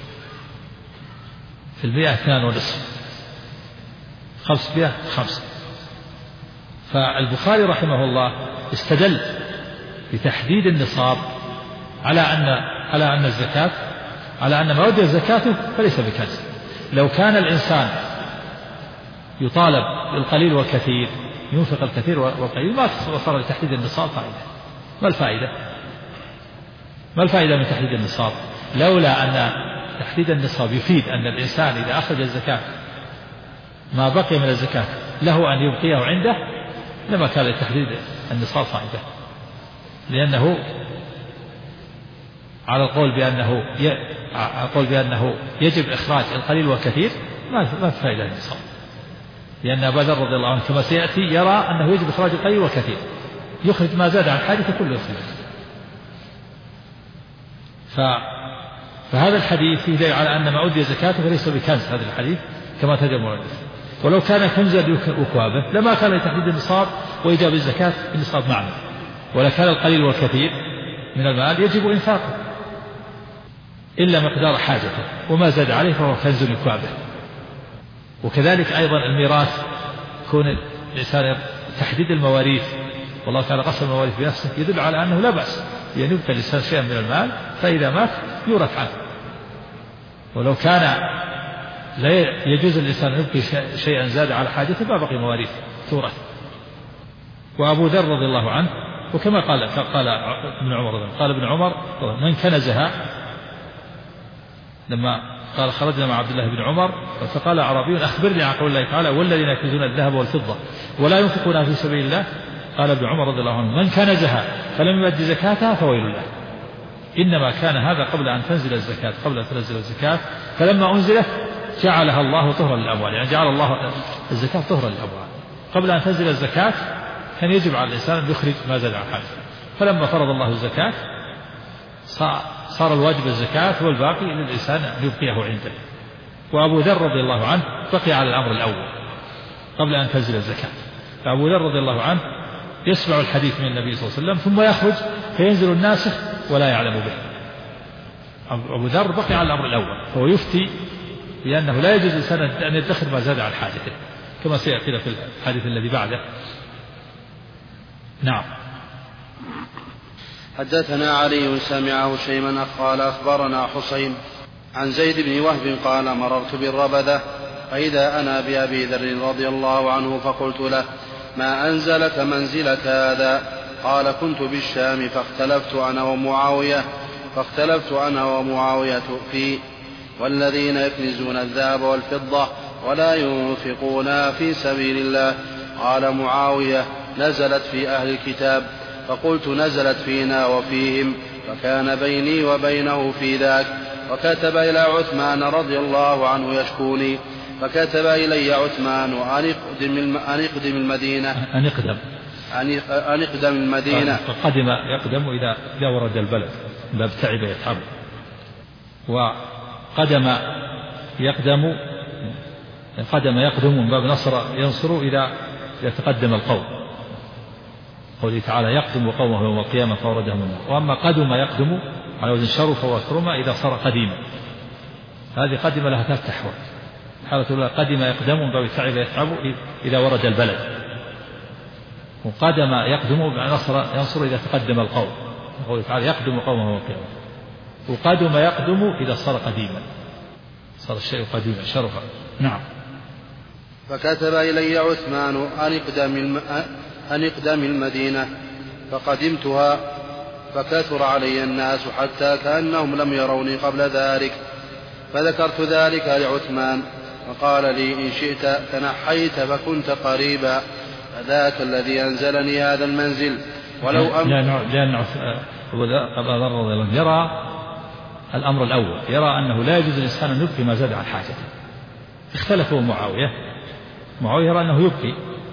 في المئة 2.5، 500 5. فالبخاري رحمه الله استدل بتحديد النصاب على أن الزكاة، على أن ما ودي زكاته فليس بكنز. لو كان الإنسان يطالب بالقليل والكثير، ينفق الكثير والقليل، ما صار لتحديد النصاب فائدة. ما الفائدة من تحديد النصاب؟ لولا أن تحديد النصاب يفيد أن الإنسان إذا أخرج الزكاة ما بقي من الزكاة له أن يبقيه عنده لما كان لتحديد النصاب فائدة، لأنه على القول بأنه يجب إخراج القليل والكثير ما في فائدة النصاب، لأن أبا ذر رضي الله عنه كما سيأتي يرى أنه يجب إخراج القليل والكثير، يخرج ما زاد عن حاجته كله يخرج. فهذا الحديث فيه دليل على أن ما أدي زكاته فليس بكنز، هذا الحديث كما تجد المؤلف، ولو كان كنزا يكوابه لما كان لتحديد النصاب وإيجاب الزكاة النصاب معنا، ولا كان القليل والكثير من المال يجب إنفاقه إلا مقدار حاجته، وما زاد عليه فهو كنز يكوابه. وكذلك أيضا الميراث، كون الإنسان تحديد المواريث، والله تعالى قسم المواريث بنفسه، يدل على أنه لا بأس بأن يبقى الإنسان شيئا من المال فإذا مات يورث عنه، ولو كان لا يجوز الإنسان أن يبقي شيئا زاد على حاجته ما بقي مواريث تورث. وأبو ذر رضي الله عنه، وكما قال ابن عمر، قال ابن عمر من كنزها، لما قال خرجنا مع عبد الله بن عمر فقال أعرابي أخبرني عن قول الله تعالى والذين يكنزون الذهب والفضة ولا ينفقونها في سبيل الله، قال ابن عمر رضي الله عنه من كنزها فلم يؤد زكاتها فويل له، إنما كان هذا قبل أن تنزل الزكاة، قبل أن تنزل الزكاة، فلما أنزلت جعلها الله طهرا للأموال، يعني جعل الله الزكاة طهرا للأموال. قبل أن تنزل الزكاة كان يجب على الإنسان أن يخرج ما زاد عن حاجته، فلما فرض الله الزكاة صار الواجب الزكاة والباقي للإنسان أن يبقيه عنده. وأبو ذر رضي الله عنه بقي على الأمر الأول قبل أن تنزل الزكاة، فأبو ذر رضي الله عنه يسمع الحديث من النبي صلى الله عليه وسلم ثم يخرج فينزل الناسخ ولا يعلم به. أبو ذر بقي على الأمر الأول، فهو يفتي بأنه لا يجوز الإنسان أن يدخر ما زاد عن حاجته، كما سيأتي في الحديث الذي بعده. نعم. حدثنا علي سمعه شيما قال أخبرنا حسين عن زيد بن وهب قال مررت بالربذة فإذا أنا بأبي ذر رضي الله عنه فقلت له ما أنزلك منزلك هذا؟ قال كنت بالشام فاختلفت أنا ومعاوية في والذين يكنزون الذهب والفضة ولا ينفقونها في سبيل الله. قال معاوية نزلت في أهل الكتاب، فقلت نزلت فينا وفيهم، فكان بيني وبينه في ذاك، وكتب إلى عثمان رضي الله عنه يشكوني، فكتب إلي عثمان أن اقدم المدينة. فقدم يقدم إذا ورد البلد، باب تعب يتعب، وقدم يقدم من باب نصر ينصر إذا تقدم القوم، قوله تعالى يقدم قومه يوم القيامة فوردهم النار. وأما قدم يقدم على وزن شرف وكرم إذا صار قديما، هذه قدم لها ثلاث أحوال. حالة الأولى قدم يقدم من باب تعب يتعب إذا ورد البلد، وقدم يقدم ينصر إذا تقدم القوم، قوله تعالى يقدم قومه يوم القيامة. وقدم يقدم إذا صار قديما، صار الشيء قديما شرفا. نعم. فكتب إلي عثمان أن اقدم المدينة، فقدمتها، فكثر علي الناس حتى كأنهم لم يروني قبل ذلك، فذكرت ذلك لعثمان، فقال لي إن شئت تنحيت فكنت قريبا، فذاك الذي أنزلني هذا المنزل. ولو لأن أبا ذر رضي الله عنه يرى الأمر الأول، يرى أنه لا يجوز الإنسان أن يبقي ما زاد عن حاجته. اختلفوا معاوية يرى أنه يبقي،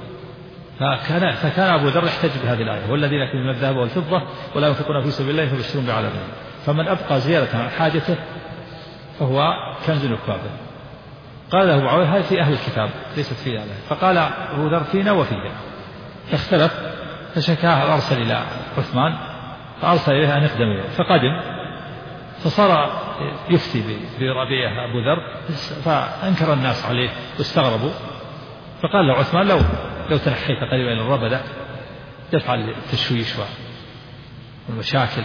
فكان أبو ذر يحتج بهذه الآية والذين يكنزون الذهب والفضة ولا ينفقون في سبيل الله فبشرهم بعذاب أليم. فمن أبقى زيادة عن حاجته فهو كنز يكوابه. قال له معاوية هذه في أهل الكتاب ليست في أهله، فقال أبو ذر فينا وفيهم، فاختلف، فشكاه أرسل إلى عثمان، فأرسل إليه أن يقدم إليه، فقدم، فصار يفتي بربيعه أبو ذر، فأنكر الناس عليه واستغربوا، فقال له عثمان لو تنحيت قريبا إلى الربذة دفع التشويش والمشاكل.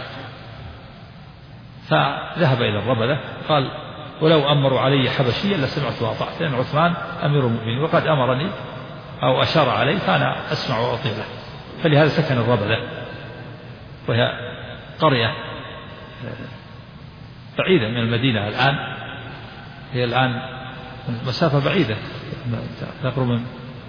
فذهب إلى الربذة، قال ولو أمروا علي حبشيا لسمعت وأطعت، لأن عثمان أمير المؤمنين وقد أمرني أو أشار علي فأنا أسمع وأطيع له. فلهذا سكن الربذة، وهي قرية بعيدة من المدينة الآن، هي الآن مسافة بعيدة تقرب من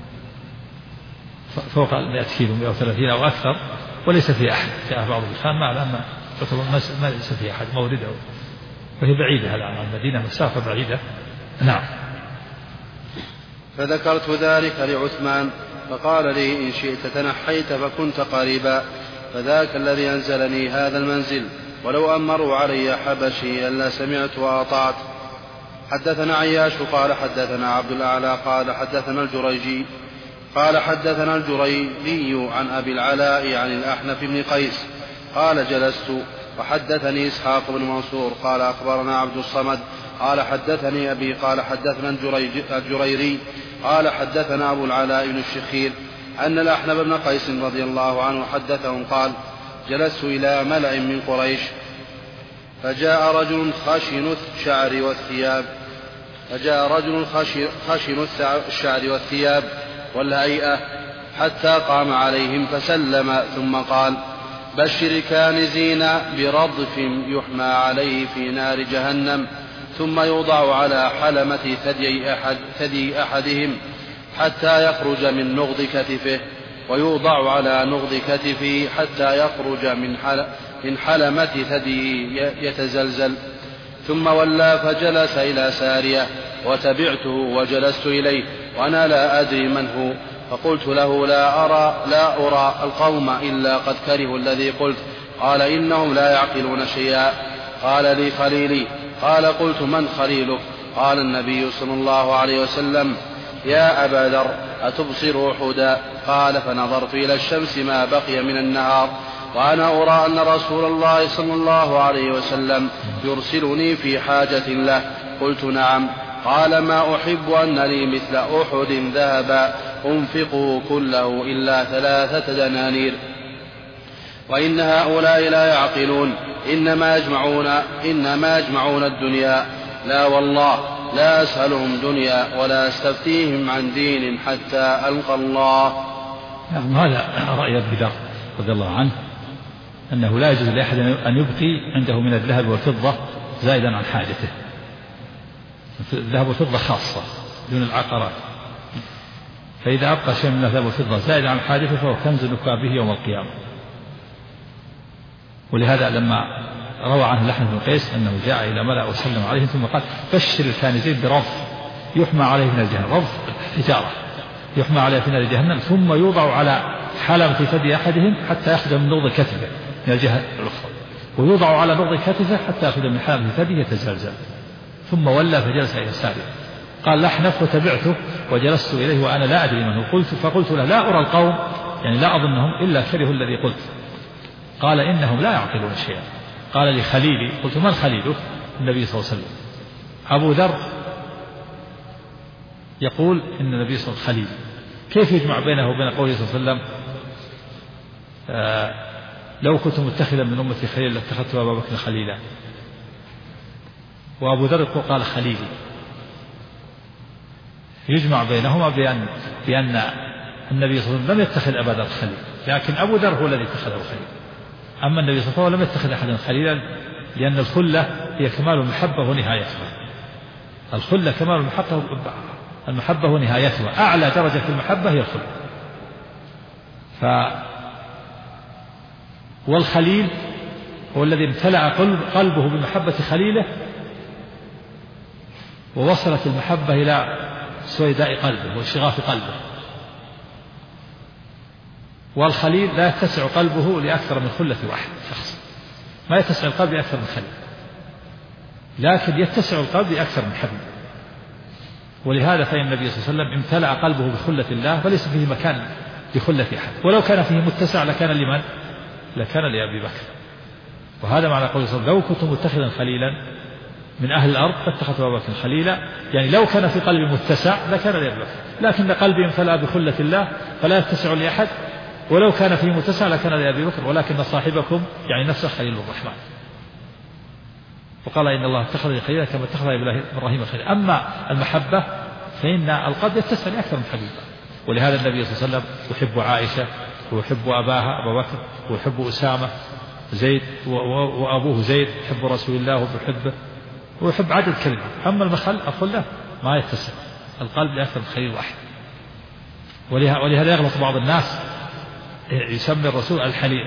فوق 100 كيلو 130 أو أكثر، وليس في أحد. جاء بعض الإخوان مع أن ما ليس في أحد مورده، وهي بعيدة الآن عن المدينة مسافة بعيدة. نعم. فذكرت ذلك لعثمان فقال لي إن شئت تنحيت فكنت قريبا، فذاك الذي أنزلني هذا المنزل، ولو أمروا علي حبشي ألا سمعت وأطعت. حدثنا عياش قال حدثنا عبد الأعلى قال حدثنا الجريجي قال حدثنا الجريري عن أبي العلاء عن الأحنف بن قيس قال جلست وحدثني إسحاق بن منصور قال أخبرنا عبد الصمد قال حدثني أبي قال حدثنا الجريري قال حدثنا أبو العلاء بن الشخير أن الأحنف بن قيس رضي الله عنه حدثهم قال جلست إلى ملأ من قريش فجاء رجل خشن الشعر والثياب والهيئة حتى قام عليهم فسلم ثم قال بشر كانزين برضف يحمى عليه في نار جهنم ثم يوضع على حلمة ثدي أحدهم حتى يخرج من نغض كتفه ويوضع على نغض كتفه حتى يخرج من حلمة ثديه يتزلزل. ثم ولى فجلس إلى سارية وتبعته وجلست إليه وأنا لا أدري من هو، فقلت له لا أرى القوم إلا قد كرهوا الذي قلت. قال إنهم لا يعقلون شيئا. قال لي خليلي. قال قلت من خليلك؟ قال النبي صلى الله عليه وسلم يا أبا ذر أتبصر أحدا؟ قال فنظرت إلى الشمس ما بقي من النهار وأنا أرى أن رسول الله صلى الله عليه وسلم يرسلني في حاجة له. قلت نعم. قال ما أحب أن لي مثل أحد ذهبا أنفقه كله إلا 3 دنانير، وإن هؤلاء لا يعقلون إنما يجمعون الدنيا. لا والله لا أسألهم دنيا ولا أستفتيهم عن دين حتى ألقى الله. نعم. هذا رأي أبي ذر رضي الله عنه أنه لا يجوز لأحد أن يبقي عنده من الذهب والفضة زائدا عن حاجته. الذهب والفضة خاصة دون العقارات، فإذا أبقى شيء من الذهب والفضة زائدا عن حاجته فهو كنز يكوى به يوم القيامة. ولهذا لما روى عنه الأحنف بن قيس أنه جاء إلى ملأ وسلم عليهم ثم قال بشر الكانزين برضف يحمى عليه من الجهنم، رضف حجارة يحمى عليه في نار جهنم ثم يوضع على حلمة ثدي أحدهم حتى يخرج من نغض كتفه من الجهة الأخرى، ويوضع على نغض كتفه حتى يخرج من حلمة ثديه يتزلزل. ثم ولى فجلس إلى سارية. قال الأحنف وتبعته وجلست إليه وأنا لا أدري من هو. فقلت له لا أرى القوم يعني لا أظنهم إلا كرهوا الذي قلت. قال إنهم لا يعقلون شيئا. قال لي خليلي. قلت من خليله؟ النبي صلى الله عليه وسلم. أبو ذر يقول إن النبي صلى الله عليه وسلم خليل. كيف يجمع بينه وبين قوله صلى الله عليه وسلم لو كنت متخذا من أمتي خليلا لاتخذت أبا بكر خليلا؟ وأبو ذر قال خليلي. يجمع بينهما بأن النبي صلى الله عليه وسلم لم يتخذ أبا ذر خليل، لكن أبو ذر هو الذي اتخذه خليل. أما النبي صلى الله عليه وسلم لم يتخذ أحدا خليلا، لأن الخلة هي كمال المحبة ونهايتها. الخلة كمال المحبة ونهايتها، أعلى درجة في المحبة هي الخلة. والخليل هو الذي امتلأ قلبه بمحبة خليله ووصلت المحبة إلى سويداء قلبه وانشغاف قلبه. والخليل لا يتسع قلبه لأكثر من خلة واحد شخص، ما يتسع القلب لأكثر من خليل، لكن يتسع القلب لأكثر من حبيب. ولهذا فإن النبي صلى الله عليه وسلم امتلأ قلبه بخلة الله فليس فيه مكان لخلة أحد، ولو كان فيه متسع لكان لمن؟ لكان لأبي بكر. وهذا معنى قوله صلى الله عليه وسلم لو كنت متخذا خليلا من أهل الأرض فاتخذت أبا بكر خليلا، يعني لو كان في قلبي متسع لكان لأبي بكر، لكن قلبي امتلأ بخلة الله فلا يتسع لأحد، ولو كان فيه متسع لكان لأبي بكر، ولكن صاحبكم يعني نفسه خليل الرحمن. وقال إن الله اتخذ خليلا كما اتخذ إبراهيم خليلا. أما المحبة فإن القلب يتسع لأكثر من حبيب. ولهذا النبي صلى الله عليه وسلم يحب عائشة ويحب أباها أبا بكر ويحب أسامة، زيد وأبوه زيد يحب رسول الله وبيحبه ويحب عدد كلمات. أما الخلة ما يتسع القلب لأكثر من خليل واحد. ولهذا يغلط بعض الناس يسمي الرسول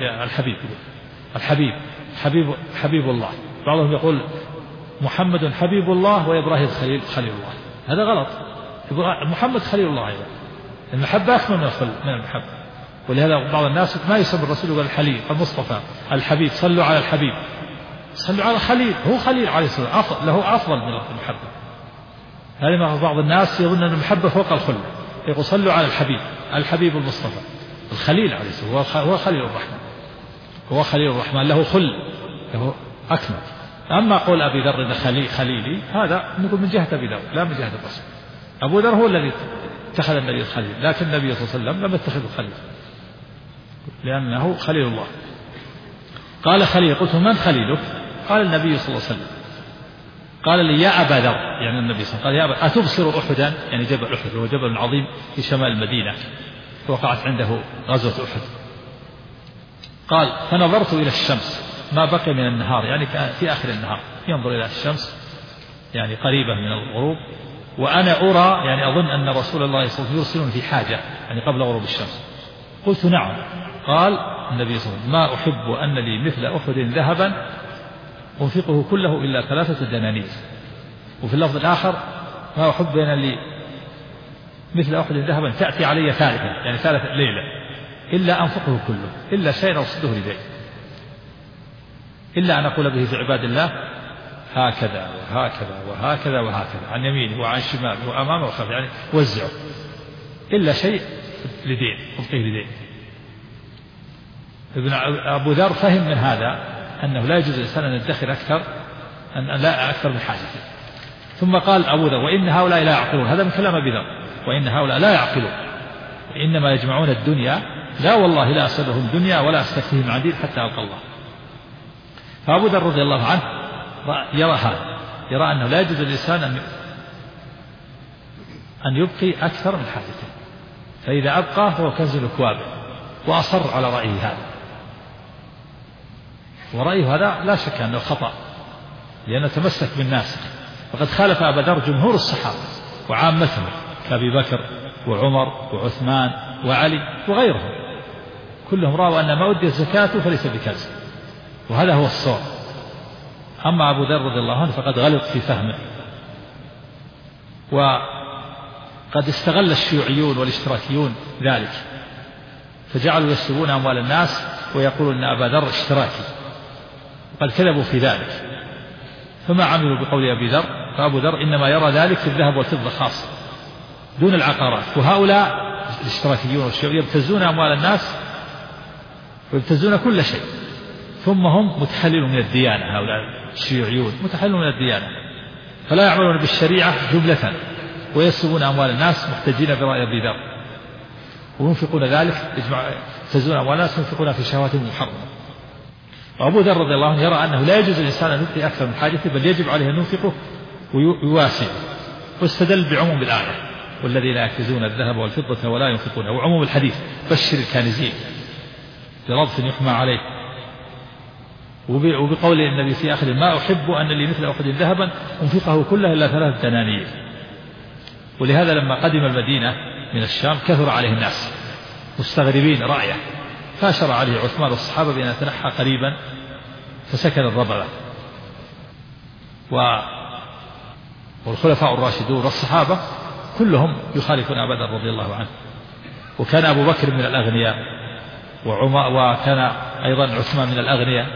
حبيب الله. بعضهم يقول محمد حبيب الله وإبراهيم خليل الله. هذا غلط. محمد خليل الله أيضا. المحبة أكمل من المحبة. ولهذا بعض الناس ما يسمي الرسول يقول الحليب المصطفى الحبيب. صلوا على الحبيب، صلوا على الخليل. هو خليل عليه السلام له أفضل من المحبة. هذا بعض الناس يظن أن المحبة فوق الخلة، يقول صلوا على الحبيب المصطفى الخليل عليه السلام. هو خليل الرحمن له خل، له أكمل. أما قول أبي ذر إن خليلي هذا نقول من جهة أبي ذر لا من جهة الرسول. أبو ذر هو الذي اتخذ النبي الخليل، لكن النبي صلى الله عليه وسلم لم يتخذ الخليل لأنه خليل الله. قال خليل، قلت من خليلك؟ قال النبي صلى الله عليه وسلم. قال لي يا أبا ذر، يعني النبي صلى الله عليه وسلم، قال يا أبا أتبصر أحدا؟ يعني جبل أحد هو جبل عظيم في شمال المدينة وقعت عنده غزوة أحد. قال فنظرت إلى الشمس ما بقي من النهار، يعني في آخر النهار ينظر إلى الشمس يعني قريبة من الغروب، وأنا أرى يعني أظن أن رسول الله صلى الله عليه وسلم يرسلون في حاجة يعني قبل غروب الشمس. قلت نعم. قال النبي صلى الله عليه وسلم ما أحب أن لي مثل أحد ذهبا أنفقه كله إلا 3 دنانير. وفي اللفظ الآخر ما أحب أن لي مثل أحد ذهبا تأتي علي ثالثة، يعني 3 ليلة إلا أنفقه كله إلا شيء أصده لديه، إلا أن أقول به في عباد الله هكذا وهكذا وهكذا وهكذا عن يمينه وعن شماله وأمامه وخلفه، يعني وزعه إلا شيء لدين أبقيه لدين. أبو ذر فهم من هذا أنه لا يجوز الإنسان أن يدخر أكثر من حاجته. ثم قال أبو ذر وإن هؤلاء لا يعقلون، هذا من كلام أبي ذر، وإن هؤلاء لا يعقلون وإنما يجمعون الدنيا، لا والله لا أسألهم دنيا ولا أستفتيهم عن دين حتى ألقى الله. فأبو ذر رضي الله عنه يرى هذا، يرى أنه لا يجوز الإنسان أن يبقي أكثر من حاجته، فإذا أبقى فهو كنز الأكواب، وأصر على رأيه هذا. ورأيه هذا لا شك أنه خطأ، لأنه تمسك بالناس، وقد خالف أبا ذر جمهور الصحابة وعامتهم كأبي بكر وعمر وعثمان وعلي وغيرهم، كلهم رأوا أن ما أدي الزكاة فليس بكنز، وهذا هو الصواب. أما أبو ذر رضي الله عنه فقد غلط في فهمه، وقد استغل الشيوعيون والاشتراكيون ذلك، فجعلوا يسلبون أموال الناس ويقولون أن أبا ذر اشتراكي، قد كذبوا في ذلك، فما عملوا بقول أبي ذر. فأبو ذر إنما يرى ذلك في الذهب والفضة خاصة دون العقارات. وهؤلاء الاشتراكيون والشيوعيون يبتزون أموال الناس ويبتزون كل شيء، ثم هم متحللون من الديانة. هؤلاء الشيوعيون متحللون من الديانة، فلا يعملون بالشريعة جملة ويسلبون أموال الناس محتجين برأي أبي ذر، وينفقون ذلك يبتزون أموال الناس وينفقونها في شهواتهم المحرمة. وأبو ذر رضي الله عنه يرى أنه لا يجوز الإنسان أن يبقي أكثر من حاجته، بل يجب عليه أن ينفقه ويواسيه، واستدل بعموم الآية والذين لا يكنزون الذهب والفضة ولا ينفقونه، وعموم الحديث بشر الكانزين برضف يحمى عليه، وبقول النبي في آخر ما أحب أن لي مثل أحد ذهبا أنفقه كله إلا 3 دنانير. ولهذا لما قدم المدينة من الشام كثر عليه الناس مستغربين رأيه، فاشر عليه عثمان والصحابة بأن يتنحى قريبا فسكن الربلة. والخلفاء الراشدون والصحابة كلهم يخالفون أبا ذر رضي الله عنه. وكان أبو بكر من الأغنياء، وكان أيضا عثمان من الأغنياء،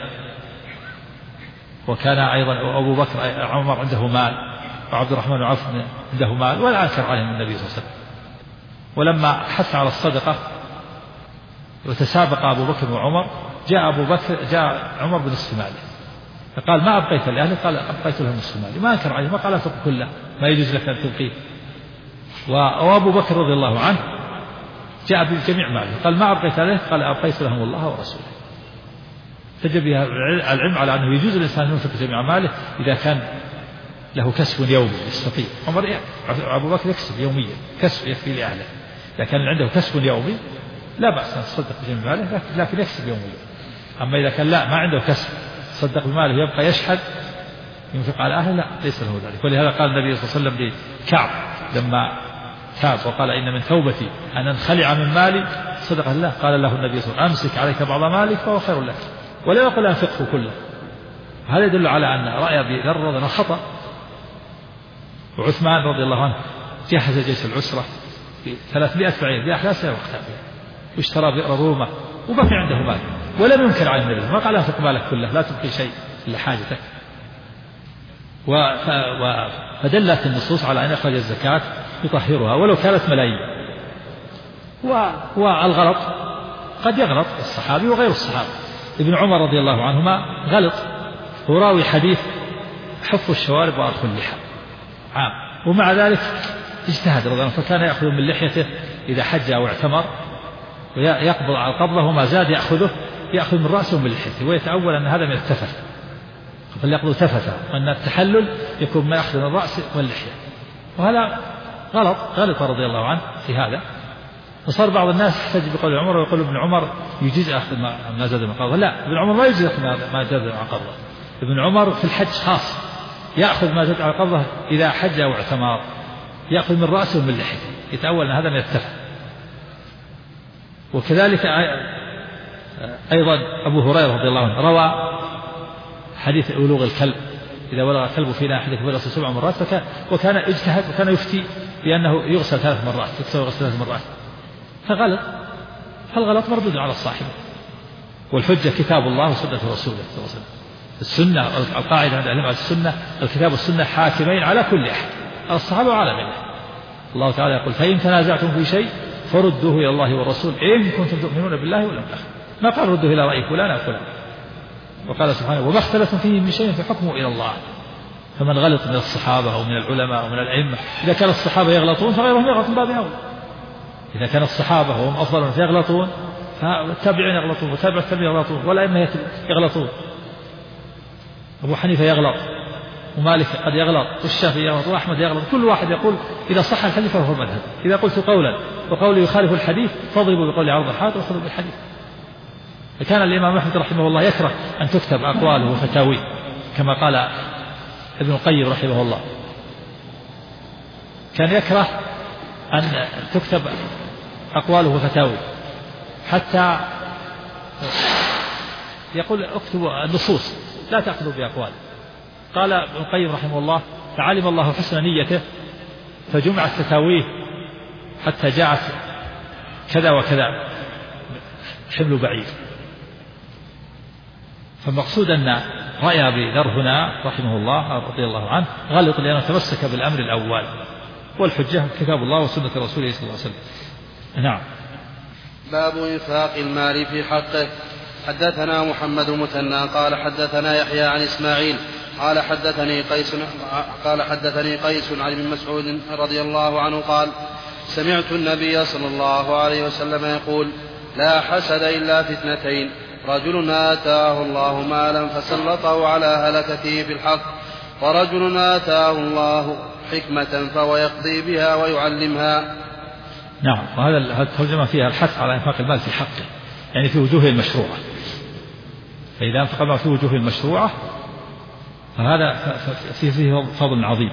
وكان أيضا أبو بكر عمر عنده مال، وعبد الرحمن عوف عنده مال، ولا أنكر عليهم النبي صلى الله عليه وسلم. ولما حث على الصدقة وتسابق أبو بكر وعمر، جاء عمر بنصف ماله، فقال ما أبقيت لأهله؟ قال أبقيت لهم نصف مالي. ما أنكر عليه، ما قال أترك كله، ما يجوز لك أن تبقيه. وأبو بكر رضي الله عنه جاء بجميع ماله، قال ما أبقيت له؟ قال أبقيت لهم الله ورسوله. فجب العلم على أنه يجوز الإنسان أن ينفق جميع ماله إذا كان له كسب يومي يستطيع. أبو بكر يكسب يوميا كسب يكفي لأهله، إذا كان عنده كسب يومي لا بأس أن يتصدق بجميع ماله، لكن يكسب يوميا. أما إذا كان لا ما عنده كسب صدق بماله يبقى يشحذ ينفق على أهله لا ليس له ذلك. ولهذا قال النبي صلى الله عليه وسلم لكعب لما تاب وقال إن من توبتي أن انخلع من مالي صدق الله قال له النبي صلى الله عليه وسلم أمسك عليك بعض مالك فهو خير لك ولا يقول أنفقه كله. هذا يدل على أن رأي أبي ذر رضي الله عنه خطأ. وعثمان رضي الله عنه جهز جيش العسرة في 300 بعير بأحداثها وقتها واشترى بئر رومة وبقي عنده مال ولم ينكر على النبي ما قال أنفق مالك كله لا تبقي شيء إلا حاجتك. فدلت النصوص على أن يخرج الزكاة يطهرها ولو كانت ملايين. والغلط قد يغلط الصحابي وغير الصحابي. ابن عمر رضي الله عنهما غلط هو راوي حديث حف الشوارب وأرخ اللحى عام ومع ذلك اجتهد رضي الله عنه فكان يأخذ من لحيته إذا حج أو اعتمر ويقبض على القبضة وما زاد يأخذ من رأسه ومن لحيته ويتأول أن هذا من التفت فليقضوا تفتا وأن التحلل يكون ما يأخذ من الرأس واللحية وهذا غلط رضي الله عنه في هذا. وصار بعض الناس يحتج بقول عمر ويقول ابن عمر يجيز أخذ ما زاد من قبضه. لا ابن عمر ما يجيز أخذ ما زاد من قبضه. ابن عمر في الحج خاص يأخذ ما زاد على قبضه إذا حج أو اعتمر يأخذ من رأسه ومن لحيته يتأول أن هذا من التفت. وكذلك أيضا أبو هريرة رضي الله عنه روى حديث ولوغ الكلب إذا ولغ الكلب فينا أحدكم فليغسل 7 مرات وكان اجتهد وكان يفتي بأنه يغسل 3 مرات يغسل 3 مرات فالغلط مردود على الصاحب. والحجة كتاب الله وسنة رسوله صلى الله عليه وسلم. السنة القاعدة عند أهل السنة الكتاب والسنة حاكمين على كل أحد على الصحابة وعلى غيرهم. الله تعالى يقول فإن تنازعتم في شيء فردوه إلى الله والرسول إن كنتم تؤمنون بالله واليوم الآخر ما قال ردوه إلى رأي فلان أو فلان. وقال سبحانه وما اختلفتم فيه من شيء فحكمه إلى الله. فمن غلط من الصحابة أو من العلماء أو من الأئمة إذا كان الصحابة يغلطون فغيرهم يغلط من باب أولى. إذا كان الصحابة هم أفضل من يغلطون فالتابعين يغلطون وتابع التابعين يغلطون والأئمة يغلطون. أبو حنيفة يغلط ومالك قد يغلط والشافعي يغلط وأحمد يغلط. كل واحد يقول إذا صح الحديث فهو المذهب. إذا قلت قولا وقولي يخالف الحديث فاضربوا بقول عرض الحائط وخذوا بالحديث. كان الإمام أحمد رحمه الله يكره أن تكتب أقواله وفتاويه كما قال ابن القيم رحمه الله كان يكره أن تكتب أقواله وفتاويه حتى يقول اكتبوا النصوص لا تأخذوا بأقوال. قال ابن القيم رحمه الله فعلم الله حسن نيته فجمعت فتاويه حتى جاءت كذا وكذا حمل بعيد. فالمقصود أن رأي أبي ذر هنا رحمه الله رضي الله عنه غلط لأنه تمسك بالأمر الأول والحجة كتاب الله وسنة رسوله صلى الله عليه وسلم. نعم. باب إنفاق المال في حقه. حدثنا محمد المثنى قال حدثنا يحيى عن إسماعيل قال حدثني قيس عن ابن مسعود رضي الله عنه قال سمعت النبي صلى الله عليه وسلم يقول لا حسد إلا في 2 رجل آتاه الله مالا فسلطه على هلكته في الحق ورجل آتاه الله حكمة فهو يقضي بها ويعلمها. نعم. وهذا الترجمة فيها الحث على إنفاق المال في حقه يعني في وجوه المشروعة. فإذا أنفق المال في وجوه المشروعة فهذا فيه فضل عظيم.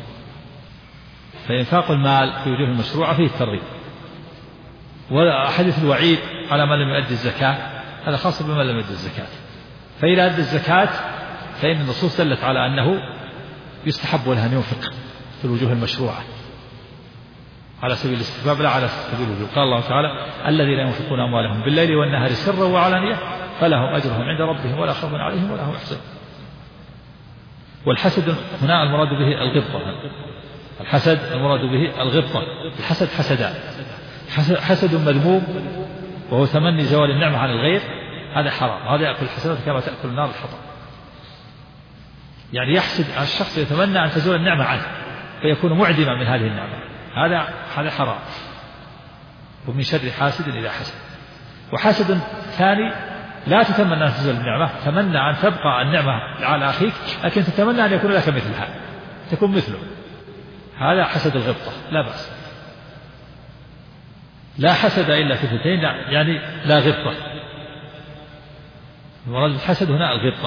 فإنفاق المال في وجوه المشروعة فيه الترغيب. وحديث الوعيد على من لم يؤدي الزكاة هذا خاص بمن لم يؤدي الزكاة. فإذا أدى الزكاة فإن النصوص دلت على أنه يستحب له أن ينفق في الوجوه المشروعة على سبيل الاستحباب لا على سبيل الوجوب. قال الله تعالى الذين ينفقون أموالهم بالليل والنهار سرا وعلانية فلهم أجرهم عند ربهم ولا خوف عليهم ولا هم يحزنون. والحسد هنا المراد به الغبطة. الحسد المراد به الغبطة. الحسد حسدان حسد مذموم وهو تمني زوال النعمة عن الغير هذا حرام. هذا يأكل الحسنات كما تأكل النار الحطب. يعني يحسد الشخص يتمنى أن تزول النعمة عنه فيكون معدما من هذه النعمة هذا حرام. ومن شر حاسد إذا حسد. وحسد ثاني لا تتمنى أن تزول النعمة تمنى أن تبقى النعمة على أخيك لكن تتمنى أن يكون لك مثلها تكون مثله. هذا حسد الغبطة لا بأس. لا حسد إلا في 2 يعني لا غبطة. المراد بالحسد هنا الغبطة.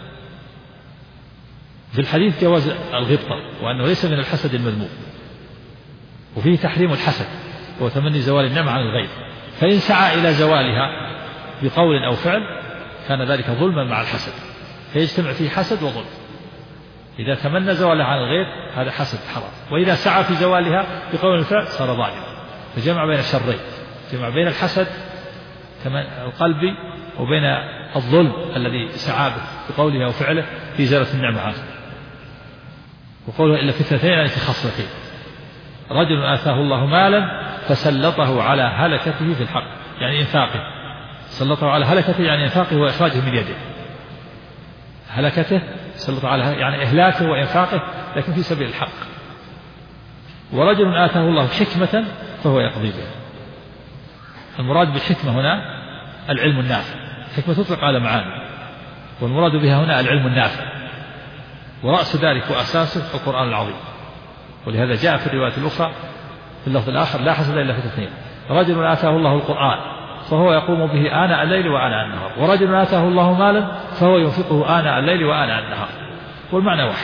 في الحديث جواز الغبطة وأنه ليس من الحسد المذموم، وفيه تحريم الحسد هو تمني زوال النعمة عن الغير، فإن سعى إلى زوالها بقول أو فعل كان ذلك ظلما مع الحسد، فيجتمع فيه حسد وظلم. إذا تمنى زوالها عن الغير هذا حسد حرام، وإذا سعى في زوالها بقول وفعل صار ظالما، فجمع بين الشرين، جمع بين الحسد القلبي وبين الظلم الذي سعى به بقوله أو فعله في إزالة النعمة عنه. وقوله إلا في اثنتين يعني في خصلتين: رجل آتاه الله مالا فسلطه على هلكته في الحق، يعني إنفاقه، سلطه على هلكته يعني إنفاقه وإخراجه من يده، هلكته سلطه على يعني إهلاكه وإنفاقه لكن في سبيل الحق. ورجل آتاه الله حكمة فهو يقضي بها. المراد بالحكمة هنا العلم النافع، الحكمة تطلق على معاني، والمراد بها هنا العلم النافع، ورأس ذلك وأساسه القرآن العظيم. ولهذا جاء في الرواية الأخرى في اللفظ الآخر: لا حسد إلا في اثنين: رجل آتاه الله القرآن فهو يقوم به آناء الليل وآناء النهار، ورجل آتاه الله مالا فهو ينفقه آناء الليل وآناء النهار. والمعنى واحد.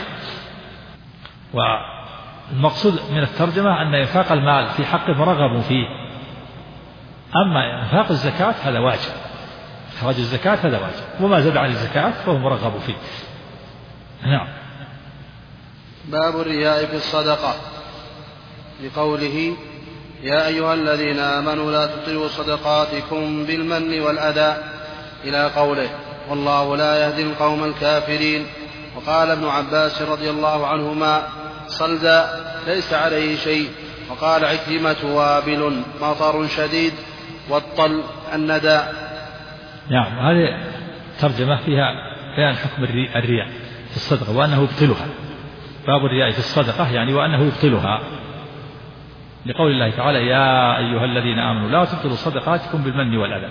والمقصود من الترجمة أن إنفاق المال في حقه مرغب فيه، أما إنفاق الزكاة هذا واجب، إخراج الزكاة هذا واجب، وما زاد عن الزكاة فهو مرغب فيه. نعم. باب الرياء في الصدقة، بقوله: يا أيها الذين آمنوا لا تبطلوا صدقاتكم بالمن والأذى، إلى قوله: والله لا يهدي القوم الكافرين. وقال ابن عباس رضي الله عنهما: صلدا ليس عليه شيء. وقال عكرمة: وابل مطر شديد، والطل الندى. نعم. هذه ترجمة فيها بيان حكم الرياء في الصدقة وأنه يبطلها. باب الرياء في الصدقة يعني وأنه يبطلها، لقول الله تعالى: يا أيها الذين آمنوا لا تبطلوا صدقاتكم بالمن والأذى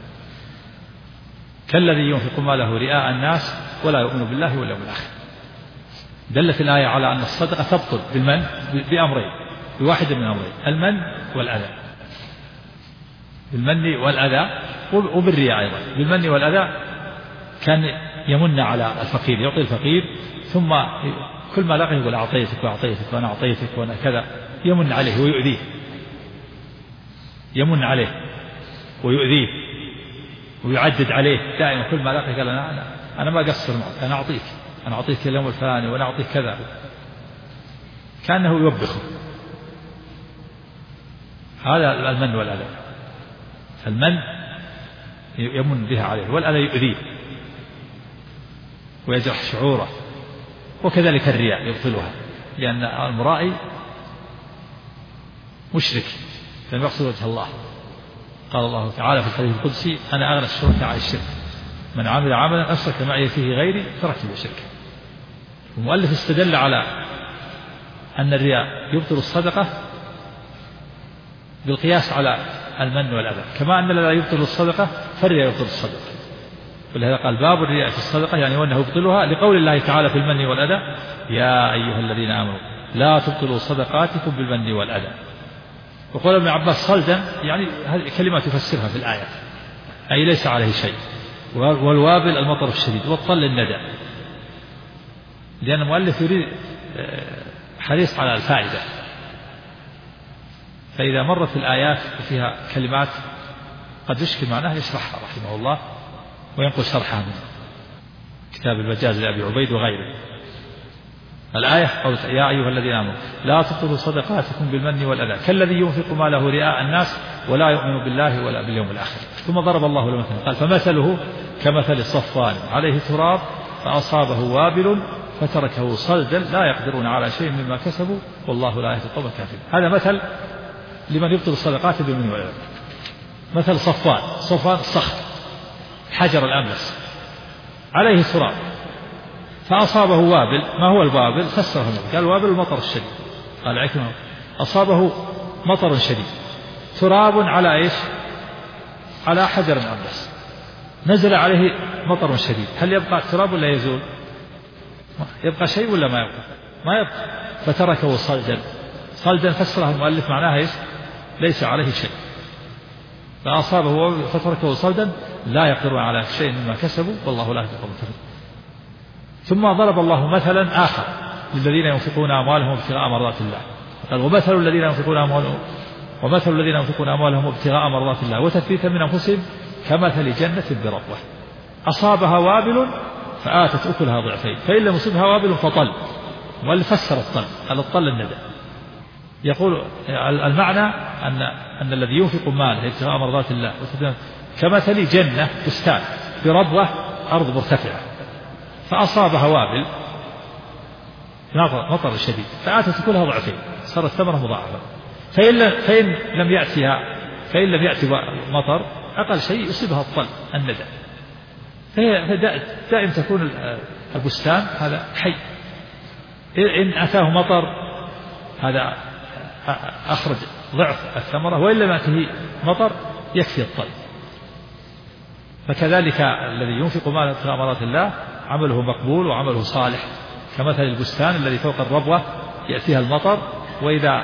كالذي ينفق ماله رئاء الناس ولا يؤمن بالله واليوم الآخر. دلت الآية على أن الصدقة تبطل بالمن بأمرين، بواحد من أمرين: المن والأذى. بالمن والأذى وبالرياء أيضا. بالمن والأذى كان يمن على الفقير، يعطي الفقير ثم كل ما لقيه يقول: أعطيتك وأعطيتك وأنا أعطيتك وأنا كذا، يمن عليه ويؤذيه، يمن عليه ويؤذيه ويعدد عليه دائما. كل ما لقيه قال: أنا ما أقصر معك، أنا أعطيك اليوم الفلاني وأنا أعطيك كذا، كأنه يوبخه. هذا المن والأذى. المن يمن بها عليه، والأذى يؤذيه ويجرح شعوره. وكذلك الرياء يبطلها، لأن المرائي مشرك لم يقصد وجه الله. قال الله تعالى في الحديث القدسي: أنا أغنى الشركاء عن الشرك، من عمل عملا أشرك معي فيه غيري تركته شركا. المؤلف استدل على أن الرياء يبطل الصدقة بالقياس على المن والأذى، كما أن لا يبطل الصدقة فالرياء يبطل الصدقة. ولهذا قال: باب الرياء في الصدقة يعني وأنه يبطلها، لقول الله تعالى في المن والأذى: يا أيها الذين آمنوا لا تبطلوا صدقاتكم بالمن والأذى. وقال ابن عباس: صلدا يعني هذه كلمة تفسرها في الآية، أي ليس عليه شيء. والوابل المطر الشديد، والطل الندى، لأن المؤلف يريد حريص على الفائدة، فإذا مرت الآيات وفيها كلمات قد يشكل معناها يشرحها رحمه الله وينقل شرحها من كتاب المجاز لأبي عبيد وغيره. الآية قالت: يا أيها الذين آمنوا لا تبطلوا صدقاتكم بالمن والأذى كالذي ينفق ماله رئاء الناس ولا يؤمن بالله ولا باليوم الآخر. ثم ضرب الله له مثلا قال: فمثله كمثل صفوان عليه تراب فأصابه وابل فتركه صلدا لا يقدرون على شيء مما كسبوا والله لا يهدي القوم الكافرين. هذا مثل لمن يبطل الصدقات بالمن والأذى. مثل صفوان الصخر، حجر الأملس عليه تراب فأصابه وابل. ما هو الوابل؟ فسره النبي قال: الوابل المطر الشديد. قال عكرمة: أصابه مطر شديد، تراب على إيش؟ على حجر أملس، نزل عليه مطر شديد، هل يبقى التراب ولا يزول؟ يبقى شيء ولا ما يبقى؟ ما يبقى. فتركه صلدا. صلدا فسره المؤلف معناها إيش؟ ليس عليه شيء. فأصابه وابل فتركه صلدا لا يقدر على شيء مما كسبوا والله لا يهدي القوم الكافرين. ثم ضرب الله مثلا آخر للذين ينفقون أموالهم ابتغاء مرضات الله، قال ومثل الذين ينفقون أموالهم ابتغاء مرضات الله وتثبيتا من أنفسهم كمثل جنة بربوة أصابها وابل فآتت أكلها ضعفين فإن لم يصبها وابل فطل، ولفسر الطل على الطل الندى. يقول المعنى أن الذي ينفق ماله ابتغاء مرضات الله كمثل جنة بستان بربوة أرض مرتفعة فأصابها وابل مطر شديد فآتت كلها ضعفين صارت ثمرة مضاعفة. فإن لم يأتي مطر أقل شيء يصيبها الطل الندى. دائم تكون البستان هذا حي، إن أتاه مطر هذا أخرج ضعف الثمرة، وإن لم يأته مطر يكفي الطل. فكذلك الذي ينفق ماله ابتغاء مرضات الله عمله مقبول وعمله صالح كمثل البستان الذي فوق الربوة يأتيها المطر، وإذا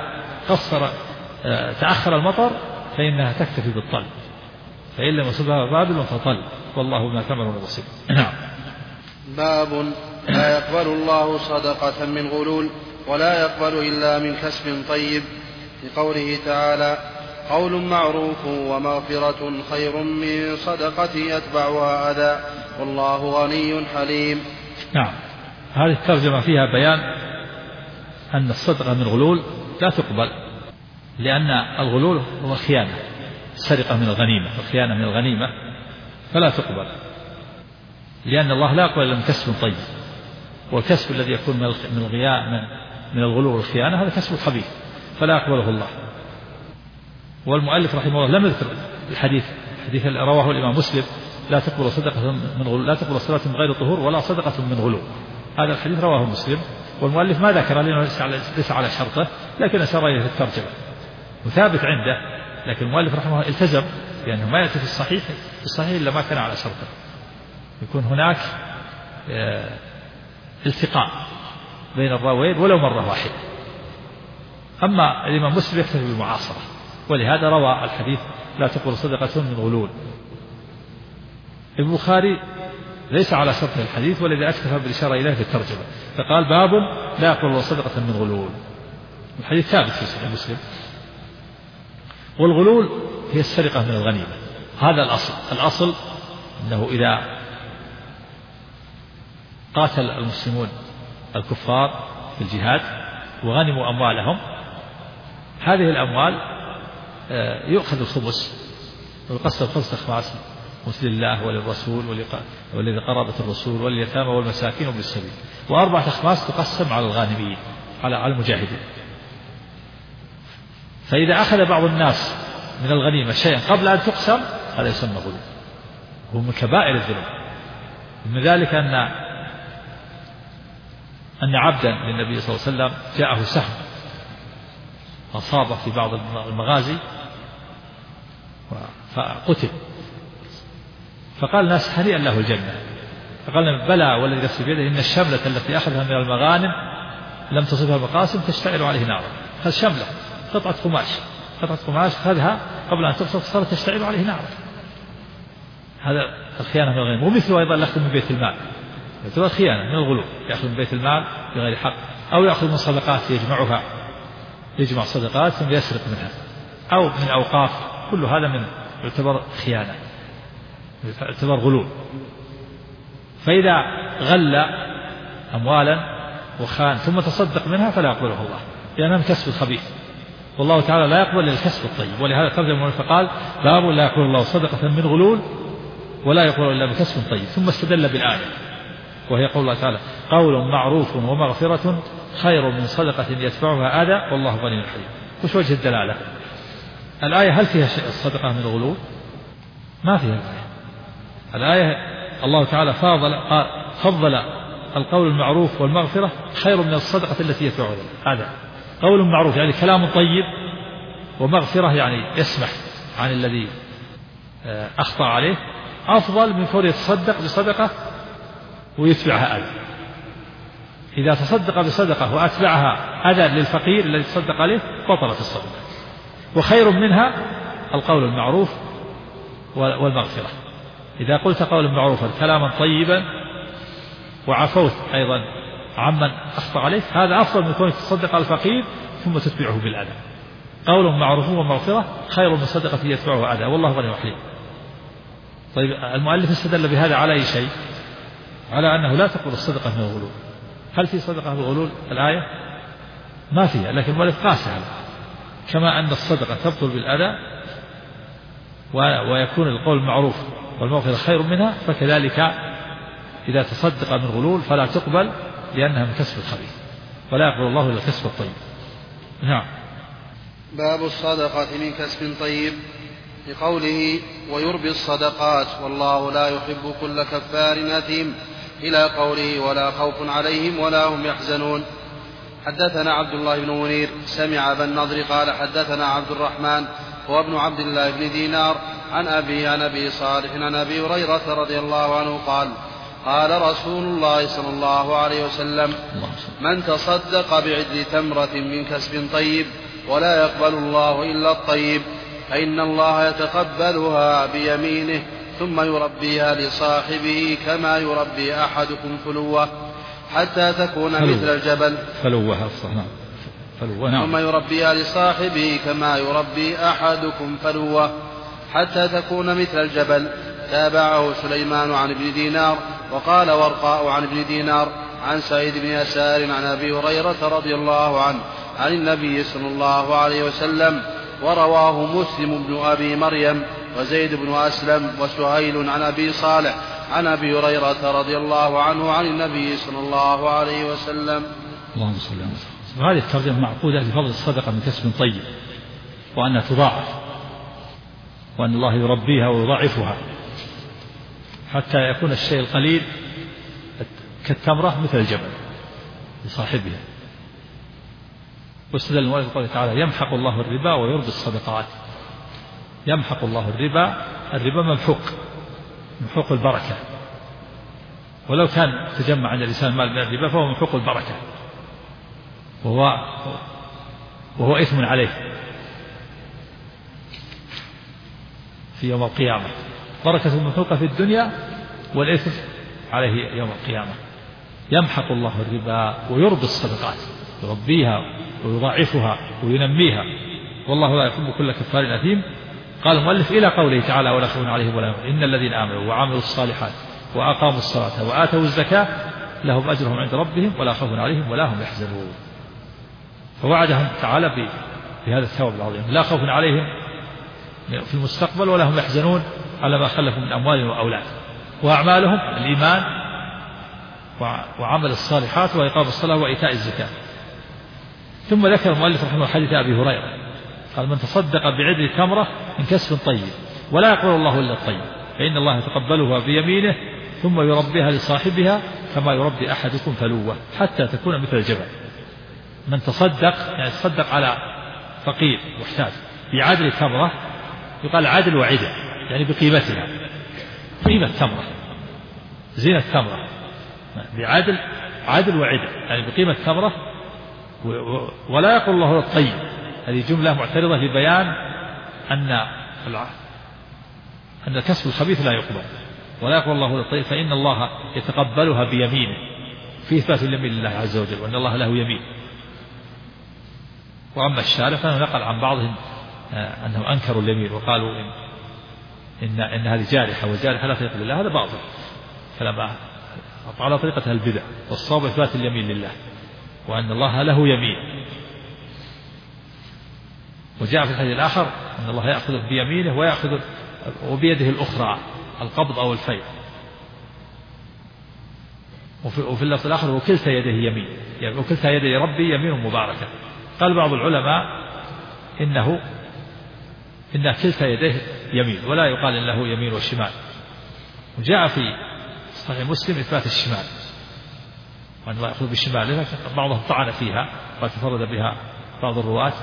تأخر المطر فإنها تكتفي بالطل، فإن لم يصبها وابل فطل والله بما تعملون بصير. نعم. باب لا يقبل الله صدقة من غلول ولا يقبل إلا من كسب طيب، لقوله تعالى قول معروف ومغفرة خير من صدقة يتبعها أذى والله غني حليم. نعم. هذه الترجمة فيها بيان أن الصدقة من غلول لا تقبل، لأن الغلول هو خيانة، السرقة من الغنيمة والخيانة من الغنيمة فلا تقبل، لأن الله لا يقبل إلا من كسب طيب، والكسب الذي يكون من الغلول والخيانة هذا كسب خبيث فلا يقبله الله. والمؤلف رحمه الله لم يذكر الحديث رواه الإمام مسلم لا تقبل صدقة من غلول، لا تقبل صدقة من غير طهور ولا صدقة من غلول. هذا الحديث رواه مسلم، والمؤلف ما ذكر لأنه ليس على شرطه، لكن أشار إليه في الترجمة وثابت عنده، لكن المؤلف رحمه الله التزم لأنه ما يأتي في الصحيح إلا ما كان على شرطه، يكون هناك التقاء بين الراويين ولو مرة واحدة. أما الإمام مسلم يكتفي بالمعاصرة، ولهذا روى الحديث لا تقبل صدقة من غلول. البخاري ليس على شرط الحديث، ولذا أكتفى بالإشارة إليه في الترجمة فقال باب لا يقبل صدقة من غلول. الحديث ثابت في صحيح مسلم. والغلول هي السرقة من الغنيمة، هذا الأصل أنه إذا قاتل المسلمون الكفار في الجهاد وغنموا أموالهم، هذه الأموال يؤخذ الخمس ويقسم 5 أخماس لله وللرسول ولذي قرابة الرسول واليتامى والمساكين وابن السبيل، و4 أخماس تقسم على الغانمين على المجاهدين. فإذا أخذ بعض الناس من الغنيمة شيئا قبل أن تقسم هذا يسمى غلول، هو من كبائر الذنوب. من ذلك أن عبدا للنبي صلى الله عليه وسلم جاءه سهم أصابه في بعض المغازي فقتل، فقال الناس هنيئا له الجنة، فقال بلى والذي نفسي بيده إن الشملة التي أخذها من المغانم لم تصبها المقاسم تشتعل عليه نارا. هذا شملة قطعة قماش خذها قبل أن تبسط صارت تشتعل عليه نارا، هذا الخيانة من الغنيمة. ومثله أيضا الأخذ من بيت المال، تعتبر خيانة من الغلول، يأخذ من بيت المال بغير حق، أو يأخذ من صدقات يجمع صدقات ثم يسرق منها، أو من أوقاف، كل هذا من يعتبر خيانة، يعتبر غلول. فإذا غل أموالا وخان ثم تصدق منها فلا يقبله الله، لأنها من كسب الخبيث، والله تعالى لا يقبل إلا الكسب الطيب. ولهذا ترجم فقال باب لا يقبل الله صدقة من غلول ولا يقبل إلا بكسب طيب، ثم استدل بالآية وهي قول الله تعالى قول معروف ومغفرة خير من صدقة يتبعها أذى والله غني حليم. وش وجه الدلالة؟ الآية هل فيها شيء الصدقة من الغلول؟ ما فيها الآية. الله تعالى فضل القول المعروف والمغفرة خير من الصدقة التي يتبعها أذى. قول معروف يعني كلام طيب، ومغفرة يعني يسمح عن الذي أخطأ عليه، أفضل من كون يتصدق بصدقة ويتبعها أذى. إذا تصدق بصدقة وأتبعها أذى للفقير الذي تصدق عليه بطلت الصدقة. وخير منها القول المعروف والمغفرة. إذا قلت قولا معروفا كلاما طيبا وعفوت أيضا عمن أخطأ عليك، هذا أفضل من كونك تصدق على الفقير ثم تتبعه بالأذى. قول معروف ومغفرة خير من صدقة يتبعه أذى، والله غني حليم. طيب المؤلف استدل بهذا على أي شيء؟ على أنه لا تقبل الصدقة من الغلول. هل في صدقة من الغلول الآية؟ ما فيها، لكن المؤلف قاسها كما أن الصدقة تبطل بالأذى ويكون القول المعروف والمغفرة خير منها، فكذلك إذا تصدق من غلول فلا تقبل لأنها من كسب الخبيث، ولا يقبل الله إلا الكسب الطيب. نعم. باب الصدقة من كسب طيب، لقوله ويربي الصدقات والله لا يحب كل كفار أثيم، إلى قوله ولا خوف عليهم ولا هم يحزنون. حدثنا عبد الله بن منير سمع أبا النضر قال حدثنا عبد الرحمن وابن عبد الله بن دينار عن أبي صالح عن أبي هريرة رضي الله عنه قال قال رسول الله صلى الله عليه وسلم من تصدق بعدل تمرة من كسب طيب ولا يقبل الله إلا الطيب فإن الله يتقبلها بيمينه ثم يربيها لصاحبه كما يربي أحدكم فلوة حتى تكون مثل الجبل ثم يربيها لصاحبه كما يربي أحدكم فلوة حتى تكون مثل الجبل. تابعه سليمان عن ابن دينار وقال ورقاء عن ابن دينار عن سعيد بن يسار عن أبي هريرة رضي الله عنه عن النبي صلى الله عليه وسلم، ورواه مسلم بن أبي مريم وزيد بن أسلم وسهيل عن أبي صالح عن أبي هريرة رضي الله عنه عن النبي صلى الله عليه وسلم. اللهم صل على وسلم. هذه الترجمة معقودة لفضل الصدقة من كسب طيب، وأنها تضاعف، وأن الله يربيها ويضاعفها حتى يكون الشيء القليل كالتمرة مثل الجبل لصاحبها. واستدل المؤلف بقوله تعالى يمحق الله الربا ويربي الصدقات. يمحق الله الربا ممحوق البركة، ولو كان تجمع عند الإنسان مال من الربا فهو ممحوق البركة، وهو إثم عليه في يوم القيامة. بركة ممحوقة في الدنيا والإثم عليه يوم القيامة. يمحق الله الربا ويربي الصدقات، يربيها ويضاعفها وينميها، والله لا يحب كل كفار أثيم. قال المؤلف إلى قوله تعالى ولا خوف عليهم ولا هم إن الذين آمنوا وعملوا الصالحات وأقاموا الصلاة وآتوا الزكاة لهم أجرهم عند ربهم ولا خوف عليهم ولا هم يحزنون. فوعدهم تعالى بهذا الثواب العظيم، لا خوف عليهم في المستقبل ولا هم يحزنون على ما خلفوا من أموال وأولاد. وأعمالهم الإيمان وعمل الصالحات وإقام الصلاة وإيتاء الزكاة. ثم ذكر المؤلف رحمه الله حديث أبي هريرة قال من تصدق بعدل تمرة من كسب طيب ولا يقبل الله إلا الطيب فإن الله يتقبلها بيمينه ثم يربيها لصاحبها كما يربي أحدكم فلوة حتى تكون مثل الجبل. من تصدق يعني تصدق على فقير محتاج بعدل تمرة، يقال عدل وعدل يعني بقيمتها، قيمة تمرة زينة تمرة، عدل وعدل يعني بقيمة تمرة. ولا يقول الله الطيب، هذه جملة معترضة لبيان أن كسب الخبيث لا يقبل. ولا يقول الله الطيب فإن الله يتقبلها بيمينه، في إثبات اليمين لله عز وجل وأن الله له يمين. وأما الشارع فإنه نقل عن بعضهم أنهم أنكروا اليمين وقالوا إن هذه جارحة والجارحة لا تليق لله، هذا باطل. فلما على طريقة البدع والصواب إثبات اليمين لله وأن الله له يمين. وجاء في الحديث الآخر أن الله يأخذ بيمينه ويأخذ وبيده الأخرى القبض أو الفيء. وفي اللفظ الآخر وكلتا يديه يمين، يعني وكلتا يدي ربي يمين مباركة. قال بعض العلماء إن كلتا يديه يمين ولا يقال إن له يمين وشمال. وجاء في صحيح مسلم إثبات الشمال وأن الله يأخذ بالشمال، لكن بعضهم طعن فيها وتفرد بها بعض الرواة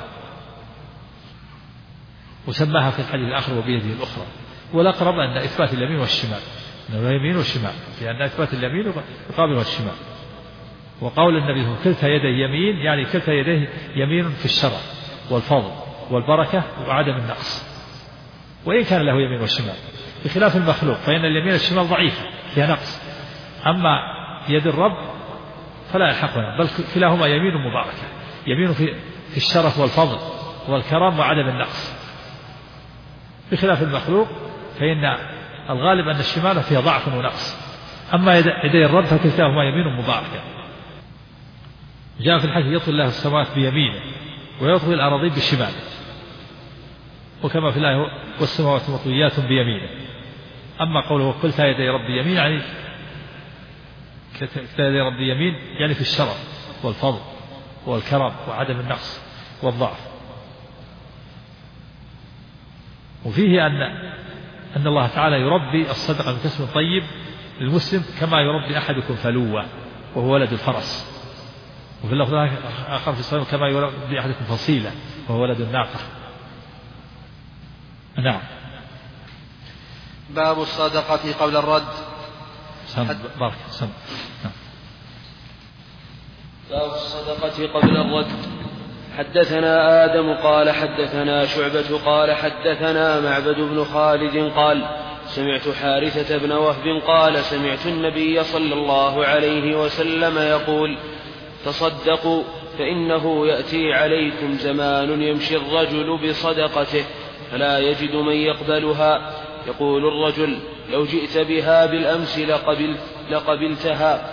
وسماها في الحديث الآخر وبيده الأخرى. والأقرب أن إثبات اليمين والشمال، أنه يمين والشمال، لأن إثبات اليمين يقابل الشمال. وقول النبي كلتا يديه يمين يعني كلتا يديه يمين في الشرع والفضل والبركة وعدم النقص. وإن كان له يمين وشمال، بخلاف المخلوق فإن اليمين والشمال ضعيفة فيها نقص، أما يد الرب فلا يلحقها، بل كلاهما يمين مباركة، يمين في الشرف والفضل والكرم وعدم النقص، بخلاف المخلوق فإن الغالب أن الشمال فيها ضعف ونقص، أما يدي الرب فكلاهما يمين مباركة. جاء في الحديث يطوي الله السماوات بيمينه ويطوي الأراضين بشماله، وكما في الآية والسماوات مطويات بيمينه. أما قوله كلتا يدي ربي يمين يعني كلتا يدي ربي يمين يعني في الشرف والفضل والكرم وعدم النقص والضعف. وفيه أن الله تعالى يربي الصدقة بكسب طيب للمسلم كما يربي أحدكم فلوة وهو ولد الفرس، وفي اللفظ آخر في الصحيح كما يربي أحدكم فصيلة وهو ولد الناقة. نعم. باب الصدقة قبل الرد. بارك. باب الصدقة قبل الرد. حدثنا آدم قال حدثنا شعبة قال حدثنا معبد بن خالد قال سمعت حارثة بن وهب قال سمعت النبي صلى الله عليه وسلم يقول تصدقوا فإنه يأتي عليكم زمان يمشي الرجل بصدقته فلا يجد من يقبلها، يقول الرجل لو جئت بها بالأمس لقبلتها.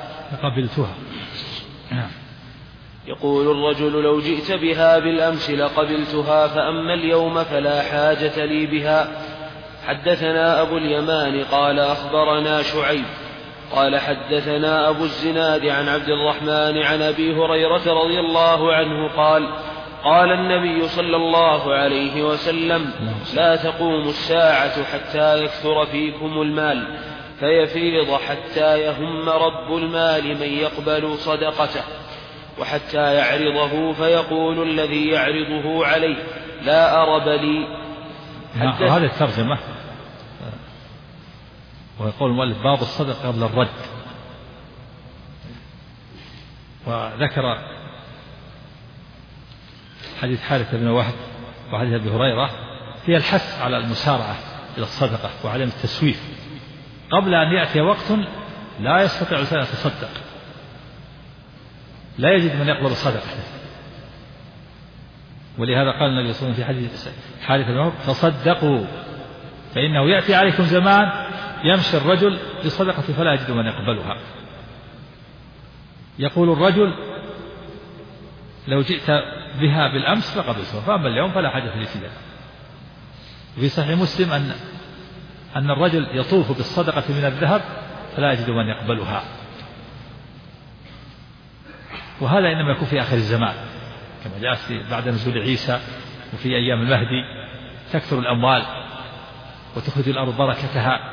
يقول الرجل لو جئت بها بالأمس لقبلتها، فأما اليوم فلا حاجة لي بها. حدثنا أبو اليمان قال أخبرنا شعيب قال حدثنا أبو الزناد عن عبد الرحمن عن أبي هريرة رضي الله عنه قال قال النبي صلى الله عليه وسلم لا تقوم الساعة حتى يكثر فيكم المال فيفيض حتى يهم رب المال من يقبل صدقته، وحتى يعرضه فيقول الذي يعرضه عليه لا أرب لي. هذه الترجمة، ويقول المؤلف باب الصدقة قبل الرد. وذكر حديث حارثة بن وهب وحديث أبي هريرة هي الحث على المسارعة إلى الصدقة وعدم التسويف قبل أن يأتي وقت لا يستطيع الإنسان أن يتصدق، لا يجد من يقبل صدقته. ولهذا قال النبي صلى الله عليه وسلم في حديث حارثة بن وهب تصدقوا فإنه يأتي عليكم زمان يمشي الرجل بصدقة فلا يجد من يقبلها، يقول الرجل لو جئت بها بالأمس لقبلتها، فأما اليوم فلا حاجة لي فيها. وفي صحيح مسلم أن الرجل يطوف بالصدقة من الذهب فلا يجد من يقبلها، وهذا إنما يكون في آخر الزمان كما جاء بعد نزول عيسى وفي أيام المهدي تكثر الأموال وتخرج الأرض بركتها،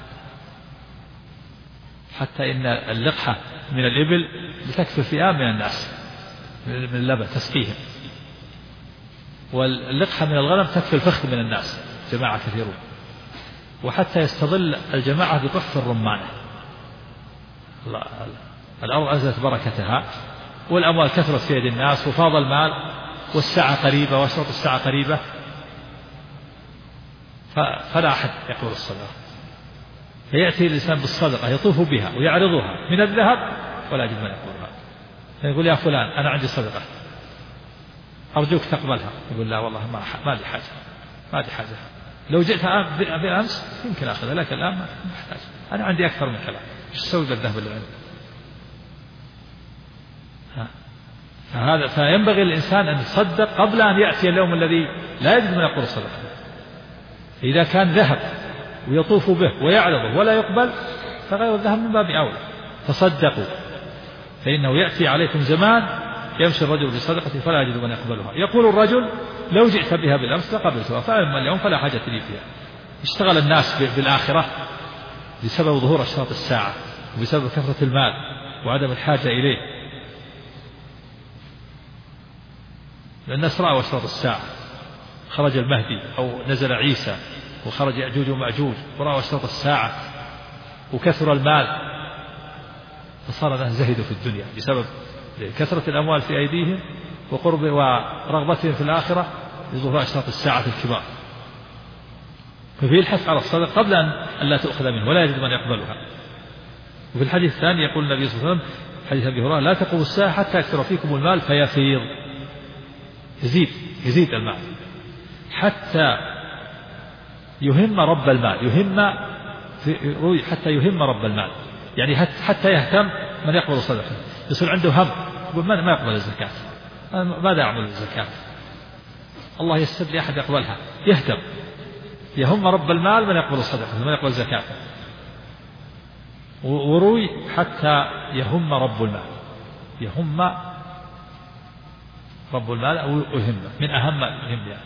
حتى إن اللقحة من الإبل بتكثر فئام من الناس من اللبن تسقيهم، واللقحة من الغنم تكفي الفخذ من الناس جماعة كثيرون، وحتى يستظل الجماعة بطف الرمانة. الأرض أنزلت بركتها والأموال كثرت في يد الناس وفاض المال والساعة قريبة وأشرط الساعة قريبة، فلا أحد يقبل الصدقة. فيأتي الإنسان بالصدقة يطوف بها ويعرضها من الذهب ولا يجد من يقبلها، فيقول يا فلان أنا عندي صدقة أرجوك تقبلها، يقول لا والله ما لي حاجة، ما لي حاجة، لو جئت بالأمس يمكن أخذها لك الآن ما أحتاج، أنا عندي أكثر من كلام، إيش أسوي بالذهب اللي عندي؟ فينبغي الإنسان أن يصدق قبل أن يأتي اليوم الذي لا يجد من يقبل الصدقة. إذا كان ذهب ويطوف به ويعرضه ولا يقبل فغير الذهب من باب أولى. تصدقوا فإنه يأتي عليكم زمان يمشي الرجل بصدقة فلا يجد من يقبلها، يقول الرجل لو جئت بها بالأمس لقبلتها، فأما اليوم فلا حاجة لي فيها. اشتغل الناس بالآخرة بسبب ظهور أشراط الساعة وبسبب كثرة المال وعدم الحاجة إليه، الناس رأوا أشراط الساعة، خرج المهدي أو نزل عيسى وخرج يأجوج ومأجوج ورأوا أشراط الساعة وكثر المال، فصار الناس زهدوا في الدنيا بسبب كثرة الأموال في أيديهم وقرب ورغبتهم في الآخرة لظهور أشراط الساعة الكبار. ففيه الحث على الصدقة قبل أن لا تؤخذ منه ولا يجد من يقبلها. وفي الحديث الثاني يقول النبي صلى الله عليه وسلم حديث أبي هريرة: لا تقوم الساعة حتى يكثر فيكم المال فيفيض، يزيد المال حتى يهم رب المال، حتى يهم رب المال، يعني حتى يهتم من يقبل الصدقة، يصير عنده هم يقول ما يقبل الزكاة، ماذا أعمل الزكاة؟ الله يسر لي أحد يقبلها، يهم رب المال من يقبل الصدقة من يقبل الزكاة. وروي حتى يهم رب المال، يهم رب المال أو يهم، من أهم يهم يعني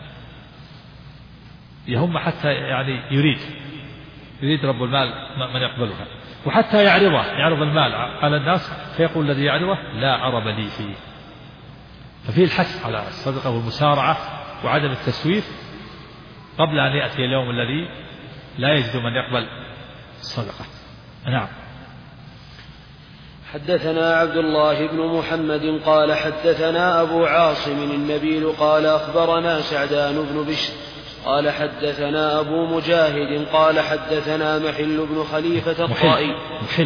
يهم حتى يعني يريد رب المال من يقبلها، وحتى يعرض المال على الناس فيقول الذي يعرضه: لا عرب لي فيه. ففيه الحث على الصدقة والمسارعة وعدم التسويف قبل أن يأتي اليوم الذي لا يجد من يقبل الصدقة. نعم. حدثنا عبد الله بن محمد قال حدثنا أبو عاصم النبيل قال أخبرنا سعدان بن بشر قال حدثنا أبو مجاهد قال حدثنا محل بن خليفة الطائي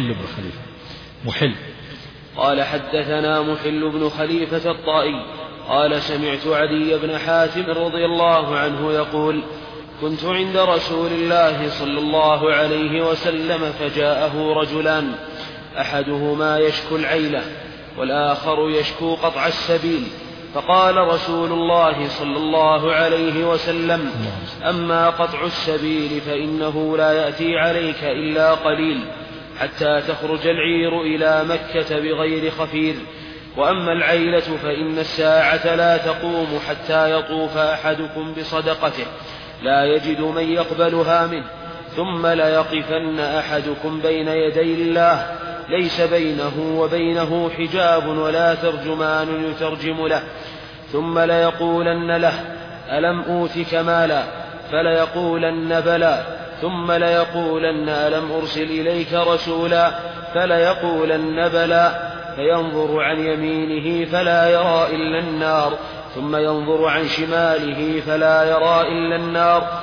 قال حدثنا محل بن خليفة الطائي قال سمعت عدي بن حاتم رضي الله عنه يقول: كنت عند رسول الله صلى الله عليه وسلم فجاءه رجلان أحدهما يشكو العيلة والآخر يشكو قطع السبيل، فقال رسول الله صلى الله عليه وسلم: أما قطع السبيل فإنه لا يأتي عليك إلا قليل حتى تخرج العير إلى مكة بغير خفير، وأما العيلة فإن الساعة لا تقوم حتى يطوف أحدكم بصدقته لا يجد من يقبلها منه، ثم ليقفن أحدكم بين يدي الله ليس بينه وبينه حجاب ولا ترجمان يترجم له، ثم ليقولن له: ألم أوتك مالا؟ فليقولن بلى، ثم ليقولن: ألم أرسل إليك رسولا؟ فليقولن بلى، فينظر عن يمينه فلا يرى إلا النار، ثم ينظر عن شماله فلا يرى إلا النار،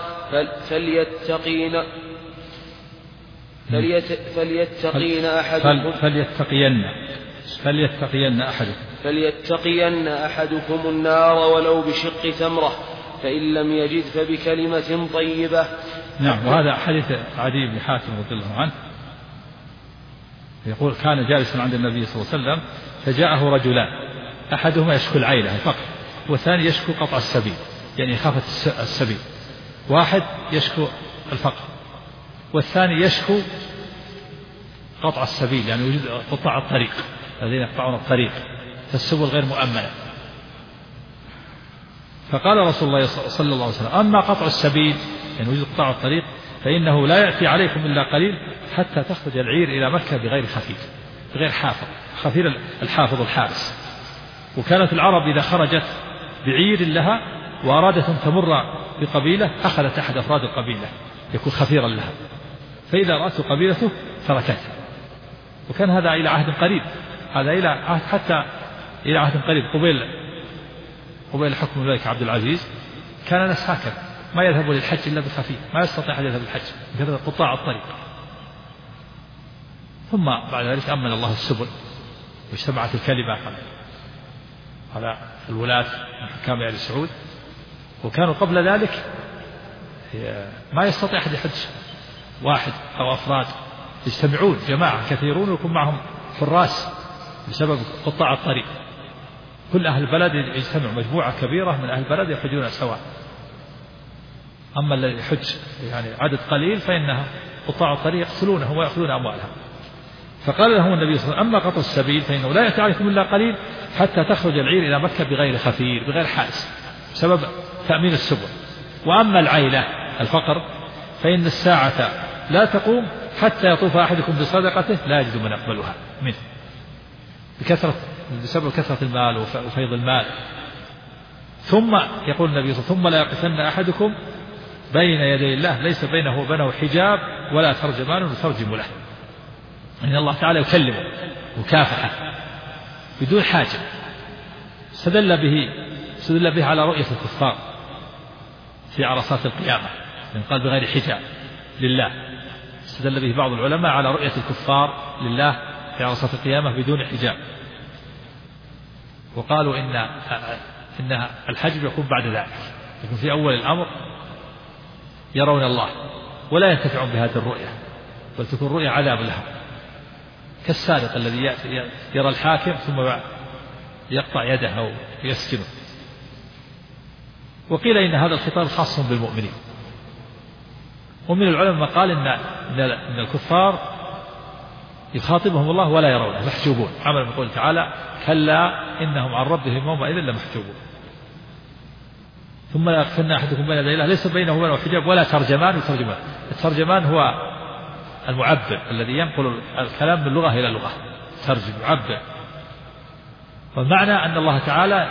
فليتقين أحدكم النار ولو بشق تمرة، فإن لم يجد فبكلمة طيبة. نعم. وهذا حديث عدي بن حاتم رضي الله عنه يقول: كان جالسا عند النبي صلى الله عليه وسلم فجاءه رجلان أحدهما يشكو العيلة الفقر، والثاني يشكو قطع السبيل يعني يخاف السبيل. واحد يشكو الفقر والثاني يشكو قطع السبيل يعني وجود قطاع الطريق الذين يقطعون الطريق فالسبل غير مؤمنة. فقال رسول الله صلى الله عليه وسلم: أما قطع السبيل يعني وجود قطاع الطريق فإنه لا يأتي عليكم إلا قليل حتى تخرج العير إلى مكة بغير خفيف، بغير حافظ. خفير الحافظ الحارس. وكانت العرب إذا خرجت بعير لها وأرادت أن تمر بقبيلة أخذت أحد أفراد القبيلة يكون خفيرا لها، فإذا رأته قبيلته تركته. وكان هذا إلى عهد قريب، هذا إلى عهد حتى إلى عهد قريب قبيل حكم الملك عبد العزيز كان الناس هكذا ما يذهب للحج إلا بخفيف، ما يستطيع أن يذهب للحج بسبب قطاع الطريق. ثم بعد ذلك أمن الله السبل واجتمعت الكلمة على الولاة من حكام آل سعود، وكانوا قبل ذلك ما يستطيع أحد يحج واحد أو أفراد، يجتمعون جماعة كثيرون ويكون معهم حراس بسبب قطاع الطريق. كل أهل البلد يجتمع مجموعة كبيرة من أهل البلد يحجون سواء. أما الذي يحج يعني عدد قليل فإنها قطاع الطريق يقتلونه ويأخذون أموالهم. فقال لهم النبي صلى الله عليه وسلم: أما قطع السبيل فإنه لا يأتي عليكم إلا قليل حتى تخرج العير إلى مكة بغير خفير بغير حارس بسبب تأمين السبل. وأما العيلة الفقر فإن الساعة لا تقوم حتى يطوف أحدكم بصدقته لا يجد من يقبلها منه، بسبب كثرة المال وفيض المال. ثم يقول النبي صلى الله عليه وسلم: ثم لا يقفن أحدكم بين يدي الله ليس بينه وبينه حجاب ولا ترجمان يترجم له، إن الله تعالى يكلمه مكافحة بدون حاجة. استدل به على رؤية الكفار في عرصات القيامة من قال بغير حجاب لله. استدل به بعض العلماء على رؤية الكفار لله في عرصات القيامة بدون حجاب، وقالوا إن الحجب يكون بعد ذلك، يكون في أول الأمر يرون الله ولا ينتفعون بهذه الرؤية، بل تكون رؤية عذاب لهم، كالسارق الذي يرى الحاكم ثم يقطع يده أو يسجنه. وقيل إن هذا الخطاب خاص بالمؤمنين. ومن العلماء قال إن الكفار يخاطبهم الله ولا يرونه، محجوبون، عملا بقوله تعالى كلا إنهم عن ربهم يومئذ لمحجوبون. ثم لا يخفن أحدكم بين يدي الله ليس بينه وبينه حجاب ولا ترجمان وترجمان. الترجمان هو المعبر الذي ينقل الكلام من لغة إلى لغة، ترجم يعبر. والمعنى أن الله تعالى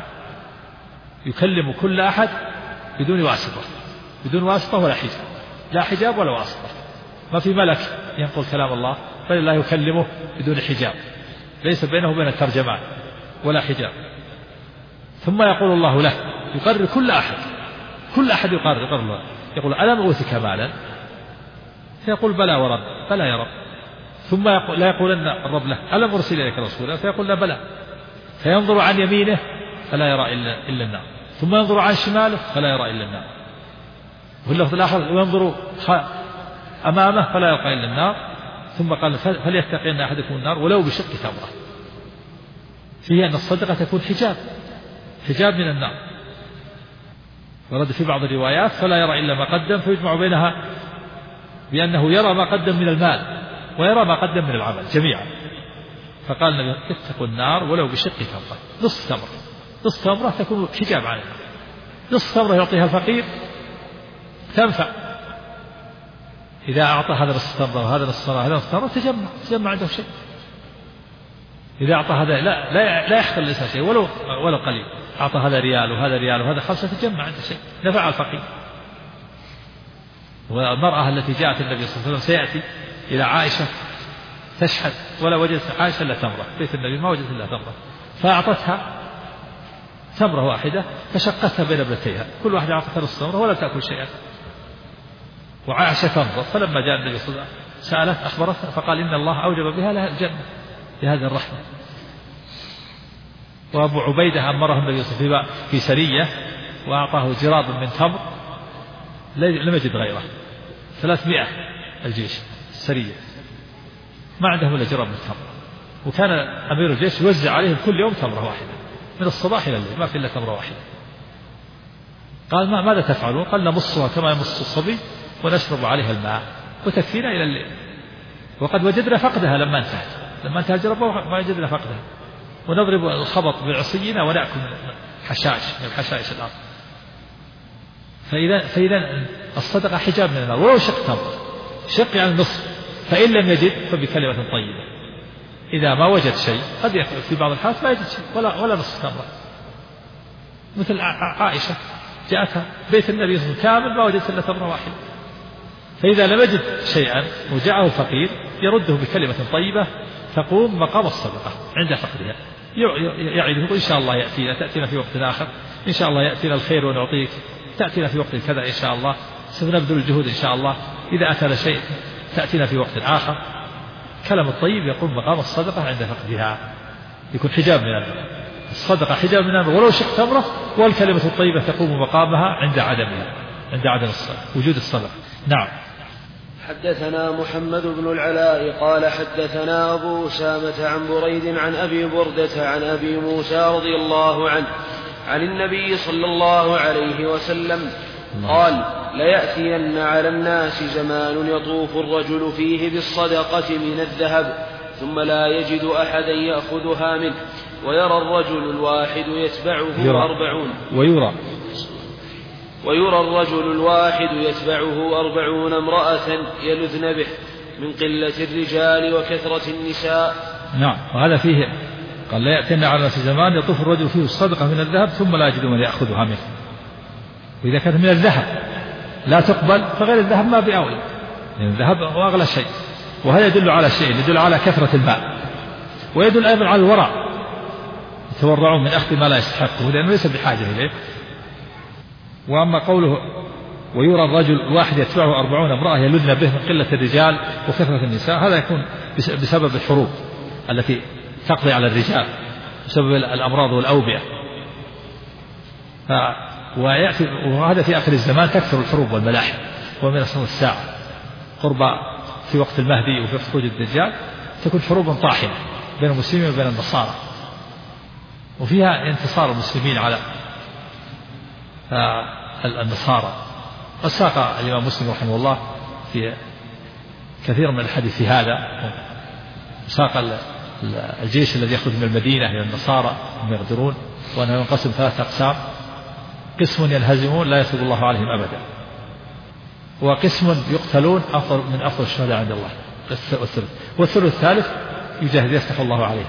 يكلم كل أحد بدون واسطة ولا حجاب، لا حجاب ولا واسطة. ما في ملك ينقل كلام الله، بل الله يكلمه بدون حجاب، ليس بينه وبين الترجمان ولا حجاب. ثم يقول الله له، يقرر كل أحد يقرر الله، يقول ألم أوتك مالا؟ فيقول بلى ورب، بلى يا رب. ثم لا يقولن الرب له ألم أرسل إليك رسولا؟ فيقول لا بلى. فينظر عن يمينه فلا يرى إلا النار، ثم ينظر عن شماله فلا يرى إلا النار، وفي اللفظ الآخر ينظر أمامه فلا يلقى إلا النار. ثم قال فليتقين أحدكم النار ولو بشق تمرة. فيه أن الصدقة تكون حجاب من النار. ورد في بعض الروايات فلا يرى إلا ما قدم، فيجمع بينها بأنه يرى ما قدم من المال ويرى ما قدم من العمل جميعا. فقال النبي اتقوا النار ولو بشق تمرة، نصف تمرة تكون حجاب عنها. نصف تمرة يعطيها الفقير تنفع، إذا أعطى هذا نصف تمرة وهذا نصف تمرة وهذا نصف تمرة تجمع عنده شيء. إذا أعطى هذا لا يحصل الإنسان شيء ولو قليل، أعطى هذا ريال وهذا ريال وهذا 5 تجمع عنده شيء، نفع الفقير. والمرأة التي جاءت النبي صلى الله عليه وسلم سيأتي إلى عائشة تشحت ولا وجدت عائشة إلا تمرة، بيت النبي ما وجدت إلا تمرة، فأعطتها تمرة واحدة فشقتها بين ابنتيها، كل واحدة أعطتها نصف تمرة ولا تأكل شيئا. وعائشة تنظر، فلما جاء النبي صلى الله عليه وسلم سألت أخبرتها فقال إن الله أوجب بها لها الجنة بهذه الرحمة. وأبو عبيدة أمره النبي صلى الله عليه وسلم في سرية وأعطاه جراب من تمر لم يجد غيره، 300 الجيش السرية ما عندهم إلا جراب من تمر، وكان أمير الجيش يوزع عليهم كل يوم تمرة واحدة من الصباح إلى الليل، ما في إلا تمرة واحدة. قال ماذا تفعلون؟ قال نمصها كما يمص الصبي ونشرب عليها الماء وتكفينا إلى الليل. وقد وجدنا فقدها لما انتهى الجرب ما وجدنا فقدها، ونضرب الخبط بعصينا ونأكل من حشائش الأرض. فإذا الصدقة حجاب من النار ولو شق تمر، شق يعني النصف، فإن لم يجد فبكلمة طيبة. إذا ما وجد شيء قد في بعض الحالات ما يجد شيء ولا نصف تمرة، مثل عائشة جاءتها بيت النبي صلى الله عليه وسلم كامل ما وجدت إلا تمرة واحدة. فإذا لم يجد شيئا وجاءه الفقير يرده بكلمة طيبة تقوم مقام الصدقة عند فقدها، يعده إن شاء الله تأتينا في وقت آخر، إن شاء الله يأتينا الخير ونعطيك، تأتينا في وقت كذا إن شاء الله، سنبذل الجهود إن شاء الله، إذا أتى شيء تأتينا في وقت آخر. كلام الطيب يقوم مقام الصدقة عند فقدها، يكون حجاب من النار. الصدقة حجاب من النار ولو شق تمرة، والكلمة الطيبة تقوم مقامها عند عدمها، عند عدم وجود الصدقة. نعم. حدثنا محمد بن العلاء قال حدثنا أبو أسامة عن بريد عن أبي بردة عن أبي موسى رضي الله عنه عن النبي صلى الله عليه وسلم قال ليأتين على الناس زمان يطوف الرجل فيه بالصدقة من الذهب ثم لا يجد أحدا يأخذها منه، ويرى الرجل الواحد يتبعه 40 ويرى الرجل الواحد يتبعه 40 امرأة يلذن به من قلة الرجال وكثرة النساء. نعم. وهذا فيه قال لا يأتين على الناس زمان يطوف الرجل فيه الصدقة من الذهب ثم لا يجد من يأخذها منه. وإذا كانت من الذهب لا تقبل فغير الذهب ما بأولى، لأن الذهب هو أغلى شيء. وهذا يدل على شيء، يدل على كثرة المال، ويدل أيضا على الورع، يتورعون من أخذ ما لا يستحقه لأنه ليس بحاجة إليه. وأما قوله ويرى الرجل الواحد يتبعه 40 امرأة يلذن به من قلة الرجال وكثرة النساء، هذا يكون بسبب الحروب التي تقضي على الرجال، بسبب الأمراض والأوبئة. وهذا في آخر الزمان تكثر الحروب والملاحم، ومن أصل الساعة قرب في وقت المهدي وفي وقت خروج الدجال تكون حروب طاحنة بين المسلمين وبين النصارى، وفيها انتصار المسلمين على النصارى. وساق الإمام مسلم رحمه الله في كثير من الحديث في هذا، ساق الجيش الذي يخرج من المدينة إلى النصارى هم يغدرون، وأنه ينقسم 3 أقسام: قسم ينهزمون لا يتوب الله عليهم أبدا، وقسم يقتلون من أفضل الشهداء عند الله، والثلث الثالث يجاهد يفتح الله عليه.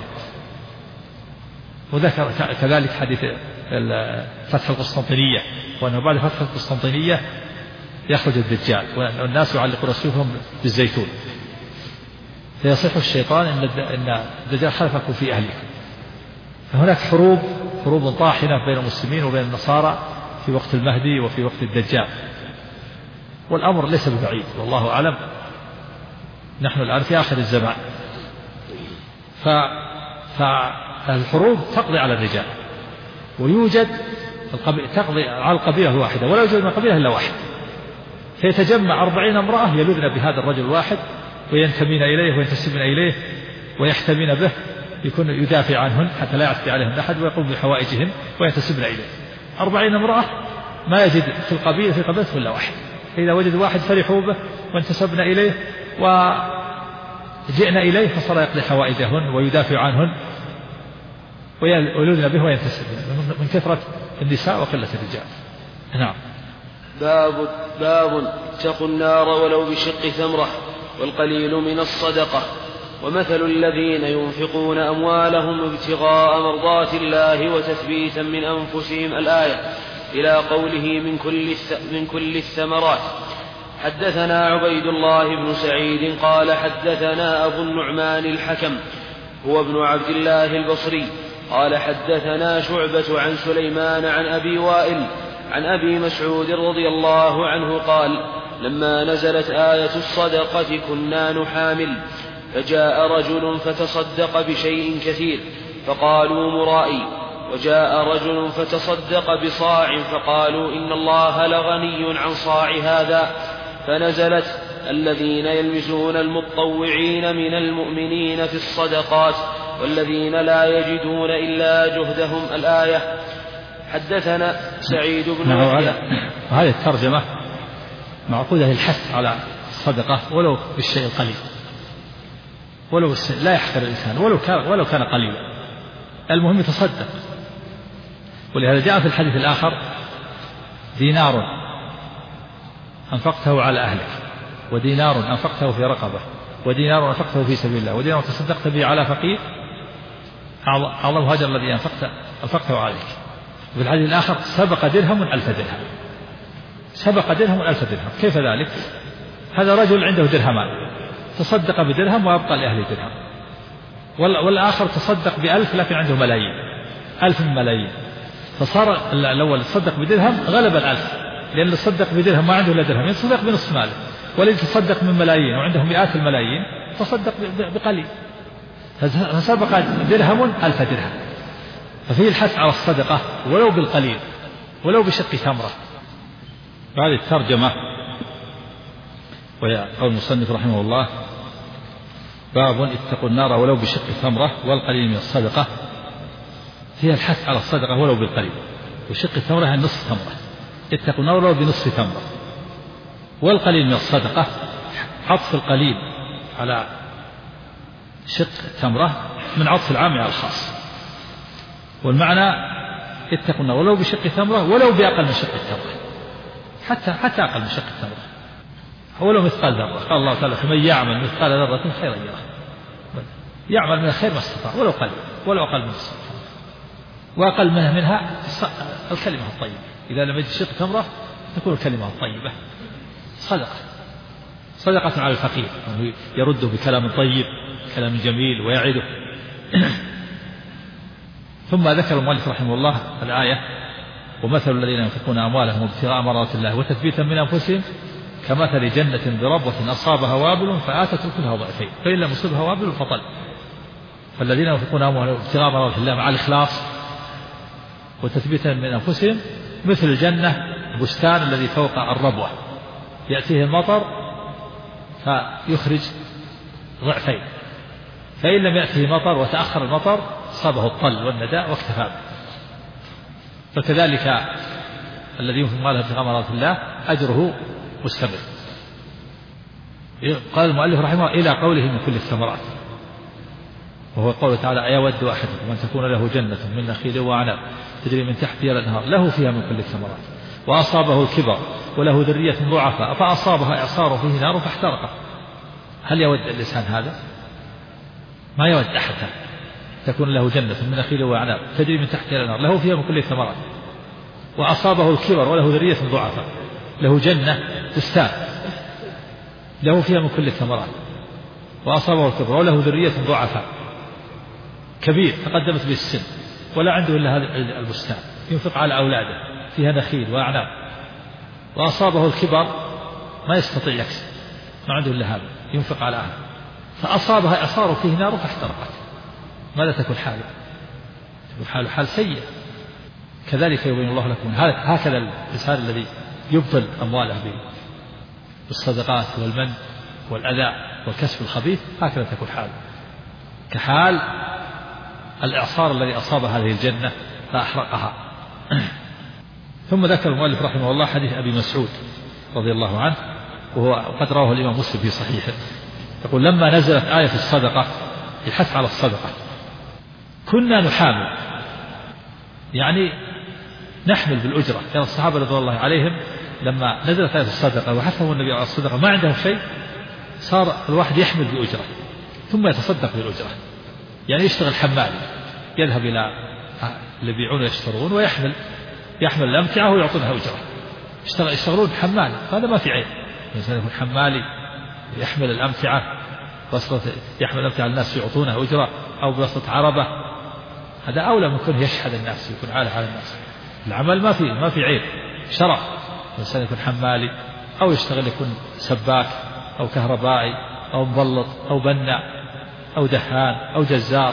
وذكر كذلك حديث فتح القسطنطينية، وأنه بعد فتح القسطنطينية يخرج الدجال والناس يعلقون سيوفهم بالزيتون، فيصيح الشيطان إن الدجال خلفكم في أهلكم. فهناك حروب طاحنة بين المسلمين وبين النصارى في وقت المهدي وفي وقت الدجال، والأمر ليس ببعيد والله أعلم. نحن الآن في آخر الزمان، فالحروب تقضي على الرجال، ويوجد تقضي على القبيلة الواحدة، ولا يوجد من قبيلة إلا واحد، فيتجمع 40 امرأة يلذن بهذا الرجل الواحد وينتمين إليه وينتسبن إليه ويحتمين به، يكون يدافع عنهن حتى لا يعتدي عليهم أحد ويقوم بحوائجهن وينتسبن إليه. 40 امرأة ما يجد في القبيلة إلا واحد، فإذا وجد واحد فرحوا به وانتسبن إليه وجئنا إليه فصار يقضي حوائجهن ويدافع عنهن ويلذن به وينتسبن من كثرة النساء وقلة الرجال. نعم. باب اتقوا النار ولو بشق ثمرة والقليل من الصدقة. ومثل الذين ينفقون أموالهم ابتغاء مرضات الله وتثبيتا من أنفسهم الآية إلى قوله من كل الثمرات. حدثنا عبيد الله بن سعيد قال حدثنا أبو النعمان الحكم هو ابن عبد الله البصري قال حدثنا شعبة عن سليمان عن أبي وائل عن أبي مسعود رضي الله عنه قال لما نزلت آية الصدقة كنا نحامل، فجاء رجل فتصدق بشيء كثير فقالوا مرائي، وجاء رجل فتصدق بصاع فقالوا إن الله لغني عن صاع هذا، فنزلت الذين يلمزون المتطوعين من المؤمنين في الصدقات والذين لا يجدون إلا جهدهم الآية. حدثنا سعيد بن هذه الترجمة معقودة الحث على الصدقة ولو بالشيء القليل، ولو لا يحقر الإنسان ولو كان قليلا، المهم يتصدق. ولهذا جاء في الحديث الآخر دينار أنفقته على أهلك، ودينار أنفقته في رقبة، ودينار أنفقته في سبيل الله، ودينار تصدقت به على فقير أعظم هاجر الذي أنفقته عليك. وفي الحديث الآخر سبق درهم 1000 درهم، سبق درهم 1000 درهم. كيف ذلك؟ هذا رجل عنده درهمان تصدق بدرهم وأبقى لأهل درهم، والآخر تصدق ب1000 لكن عنده ملايين، 1000 من ملايين، فصار الأول تصدق بدرهم غلب 1000، لأن اللي تصدق بدرهم ما عنده إلا درهم يتصدق بنصف ماله، والذي تصدق من ملايين وعنده مئات الملايين تصدق بقليل، فسبق درهم 1000 درهم. ففيه الحث على الصدقة ولو بالقليل ولو بشق تمرة. هذه الترجمة وهي قول المصنف رحمه الله باب اتقوا النار ولو بشق تمرة والقليل من الصدقة، فيها الحث على الصدقة ولو بالقليل، وشق التمرة هي نصف تمرة، اتقوا النار ولو بنصف تمرة. والقليل من الصدقة عطف القليل على شق تمرة من عطف العام على الخاص، والمعنى اتقوا النار ولو بشق تمرة ولو بأقل من شق التمرة، حتى أقل من شق التمرة ولو مثقال ذرة. قال الله تعالى فمن يعمل مثقال ذرة خيرا يره، يعمل من الخير ما استطاع ولو قليل ولو أقل من الصدقة، وأقل منها الكلمة الطيبة. إذا لم يجد شق تمرة تكون الكلمة الطيبة صدقة على الفقير، يرده بكلام طيب كلام جميل ويعده. ثم ذكر المؤلف رحمه الله الآية ومثل الذين ينفقون أموالهم ابتغاء مرضات الله وتثبيتا من أنفسهم كمثل جنة بربوة أصابها وابل فآتت أكلها ضعفين فإن لم يصبها وابل فطل. فالذين ينفقون أموالهم ابتغاء مرضات الله مع الإخلاص وتثبيتا من أنفسهم مثل الجنة بستان الذي فوق الربوة يأتيه المطر فيخرج ضعفين، فإن لم يأته مطر وتأخر المطر صابه الطل والنداء واكتفى به. فكذلك الذي ينفق ماله ابتغاء مرضات الله أجره مستمر. قال المؤلف رحمه الله إلى قوله من كل الثمرات، وهو قوله تعالى أيود أحدكم أن تكون له جنة من نخيل وعنب تجري من تحتها الأنهار له فيها من كل الثمرات وأصابه الكبر وله ذرية ضعفاء فأصابها إعصار فيه نار فاحترقت. هل يود الإنسان هذا؟ ما يود أحد تكون له جنة من نخيل وعنب تجري من تحتها الأنهار له فيها من كل الثمرات وأصابه الكبر وله ذرية ضعفاء، له جنة بستان له فيها من كل الثمرات وأصابه الكبر وله ذرية ضعفاء كبير تقدمت به السن ولا عنده إلا هذا البستان ينفق على أولاده فيها نخيل وأعناب، وأصابه الكبر ما يستطيع يكسب ما عنده إلا هذا ينفق على أهله فأصابها إعصار فيه نار فاحترقت. ماذا تكون حاله؟ تكون حاله حال سيء. كذلك يبين الله لكم هكذا الإنسان الذي يبطل أمواله بالصدقات والمن والأذى والكسب الخبيث هكذا تكون حاله كحال الإعصار الذي أصاب هذه الجنة فأحرقها. ثم ذكر المؤلف رحمه الله حديث أبي مسعود رضي الله عنه وقد رواه الإمام مسلم في صحيحه يقول لما نزلت آية الصدقة الحث على الصدقة كنا نحامل يعني نحمل بالأجرة. كان الصحابة رضي الله عليهم لما نزلت آية الصدقة وحثهم النبي على الصدقة ما عندهم شيء صار الواحد يحمل بأجرة ثم يتصدق بالأجرة، يعني يشتغل حمالي يذهب إلى اللي يبيعون ويشترون ويحمل الأمتعة ويعطونها أجرة. يشتغلون حمالي هذا ما في عيب. الإنسان يكون حمالي يحمل الأمتعة يحمل الأمتعة الناس يعطونها أجرة أو بواسطة عربة هذا أولى من يكون يشحذ الناس يكون عالة على الناس. العمل ما في عيب شرف. الإنسان يكون حمالي أو يشتغل يكون سباك أو كهربائي أو مبلط أو بناء أو دهان أو جزار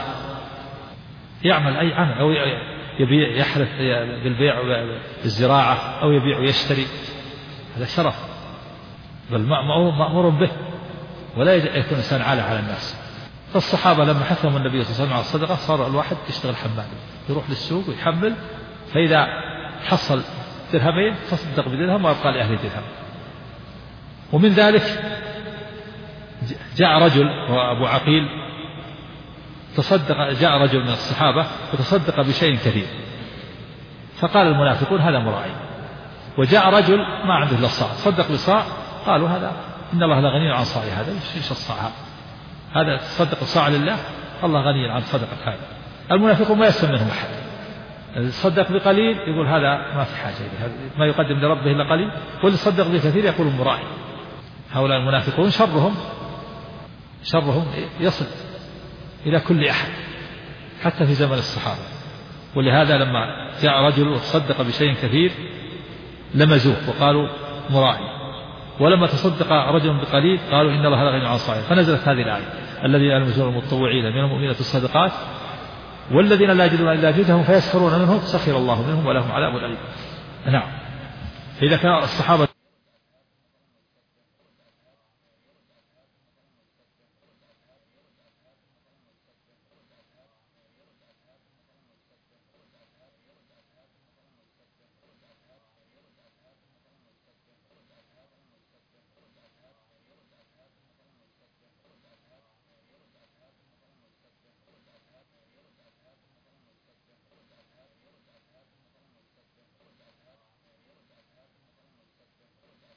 يعمل أي عمل أو يبيع يحرث بالبيع بالزراعة أو يبيع ويشتري هذا شرف بل مأمور به ولا يكون إنسان عالة على الناس. فالصحابة لما حثهم النبي صلى الله عليه وسلم على الصدقة صار الواحد يشتغل حمالي يروح للسوق ويحمل فإذا حصل درهمين تصدق بدرهم ويبقى لأهل درهم. ومن ذلك جاء رجل وأبو عقيل جاء رجل من الصحابة وتصدق بشيء كثير فقال المنافقون هذا مرائي. وجاء رجل ما عنده إلا الصاع صدق بصاع قالوا هذا إن الله لغني عن صاع هذا إيش الصاع هذا تصدق الصاع لله الله غني عن صدقة هذا. المنافقون ما يسمى منهم أحد صدق بقليل يقول هذا ما في حاجة هذا ما يقدم لربه إلا قليل واللي صدق بكثير يقول مرائي. هؤلاء المنافقون شرهم يصل إلى كل أحد حتى في زمن الصحابة. ولهذا لما جاء رجل وتصدق بشيء كثير لمزوه وقالوا مرائي ولما تصدق رجل بقليل قالوا إن الله لغني عن صاعه. فنزلت هذه الآية الذين يلمزون المتطوعين من المؤمنين في الصدقات والذين لا يجدون إلا جهدهم فيسخرون منهم سخر الله منهم ولهم عذاب أليم. نعم. إذا كان الصحابة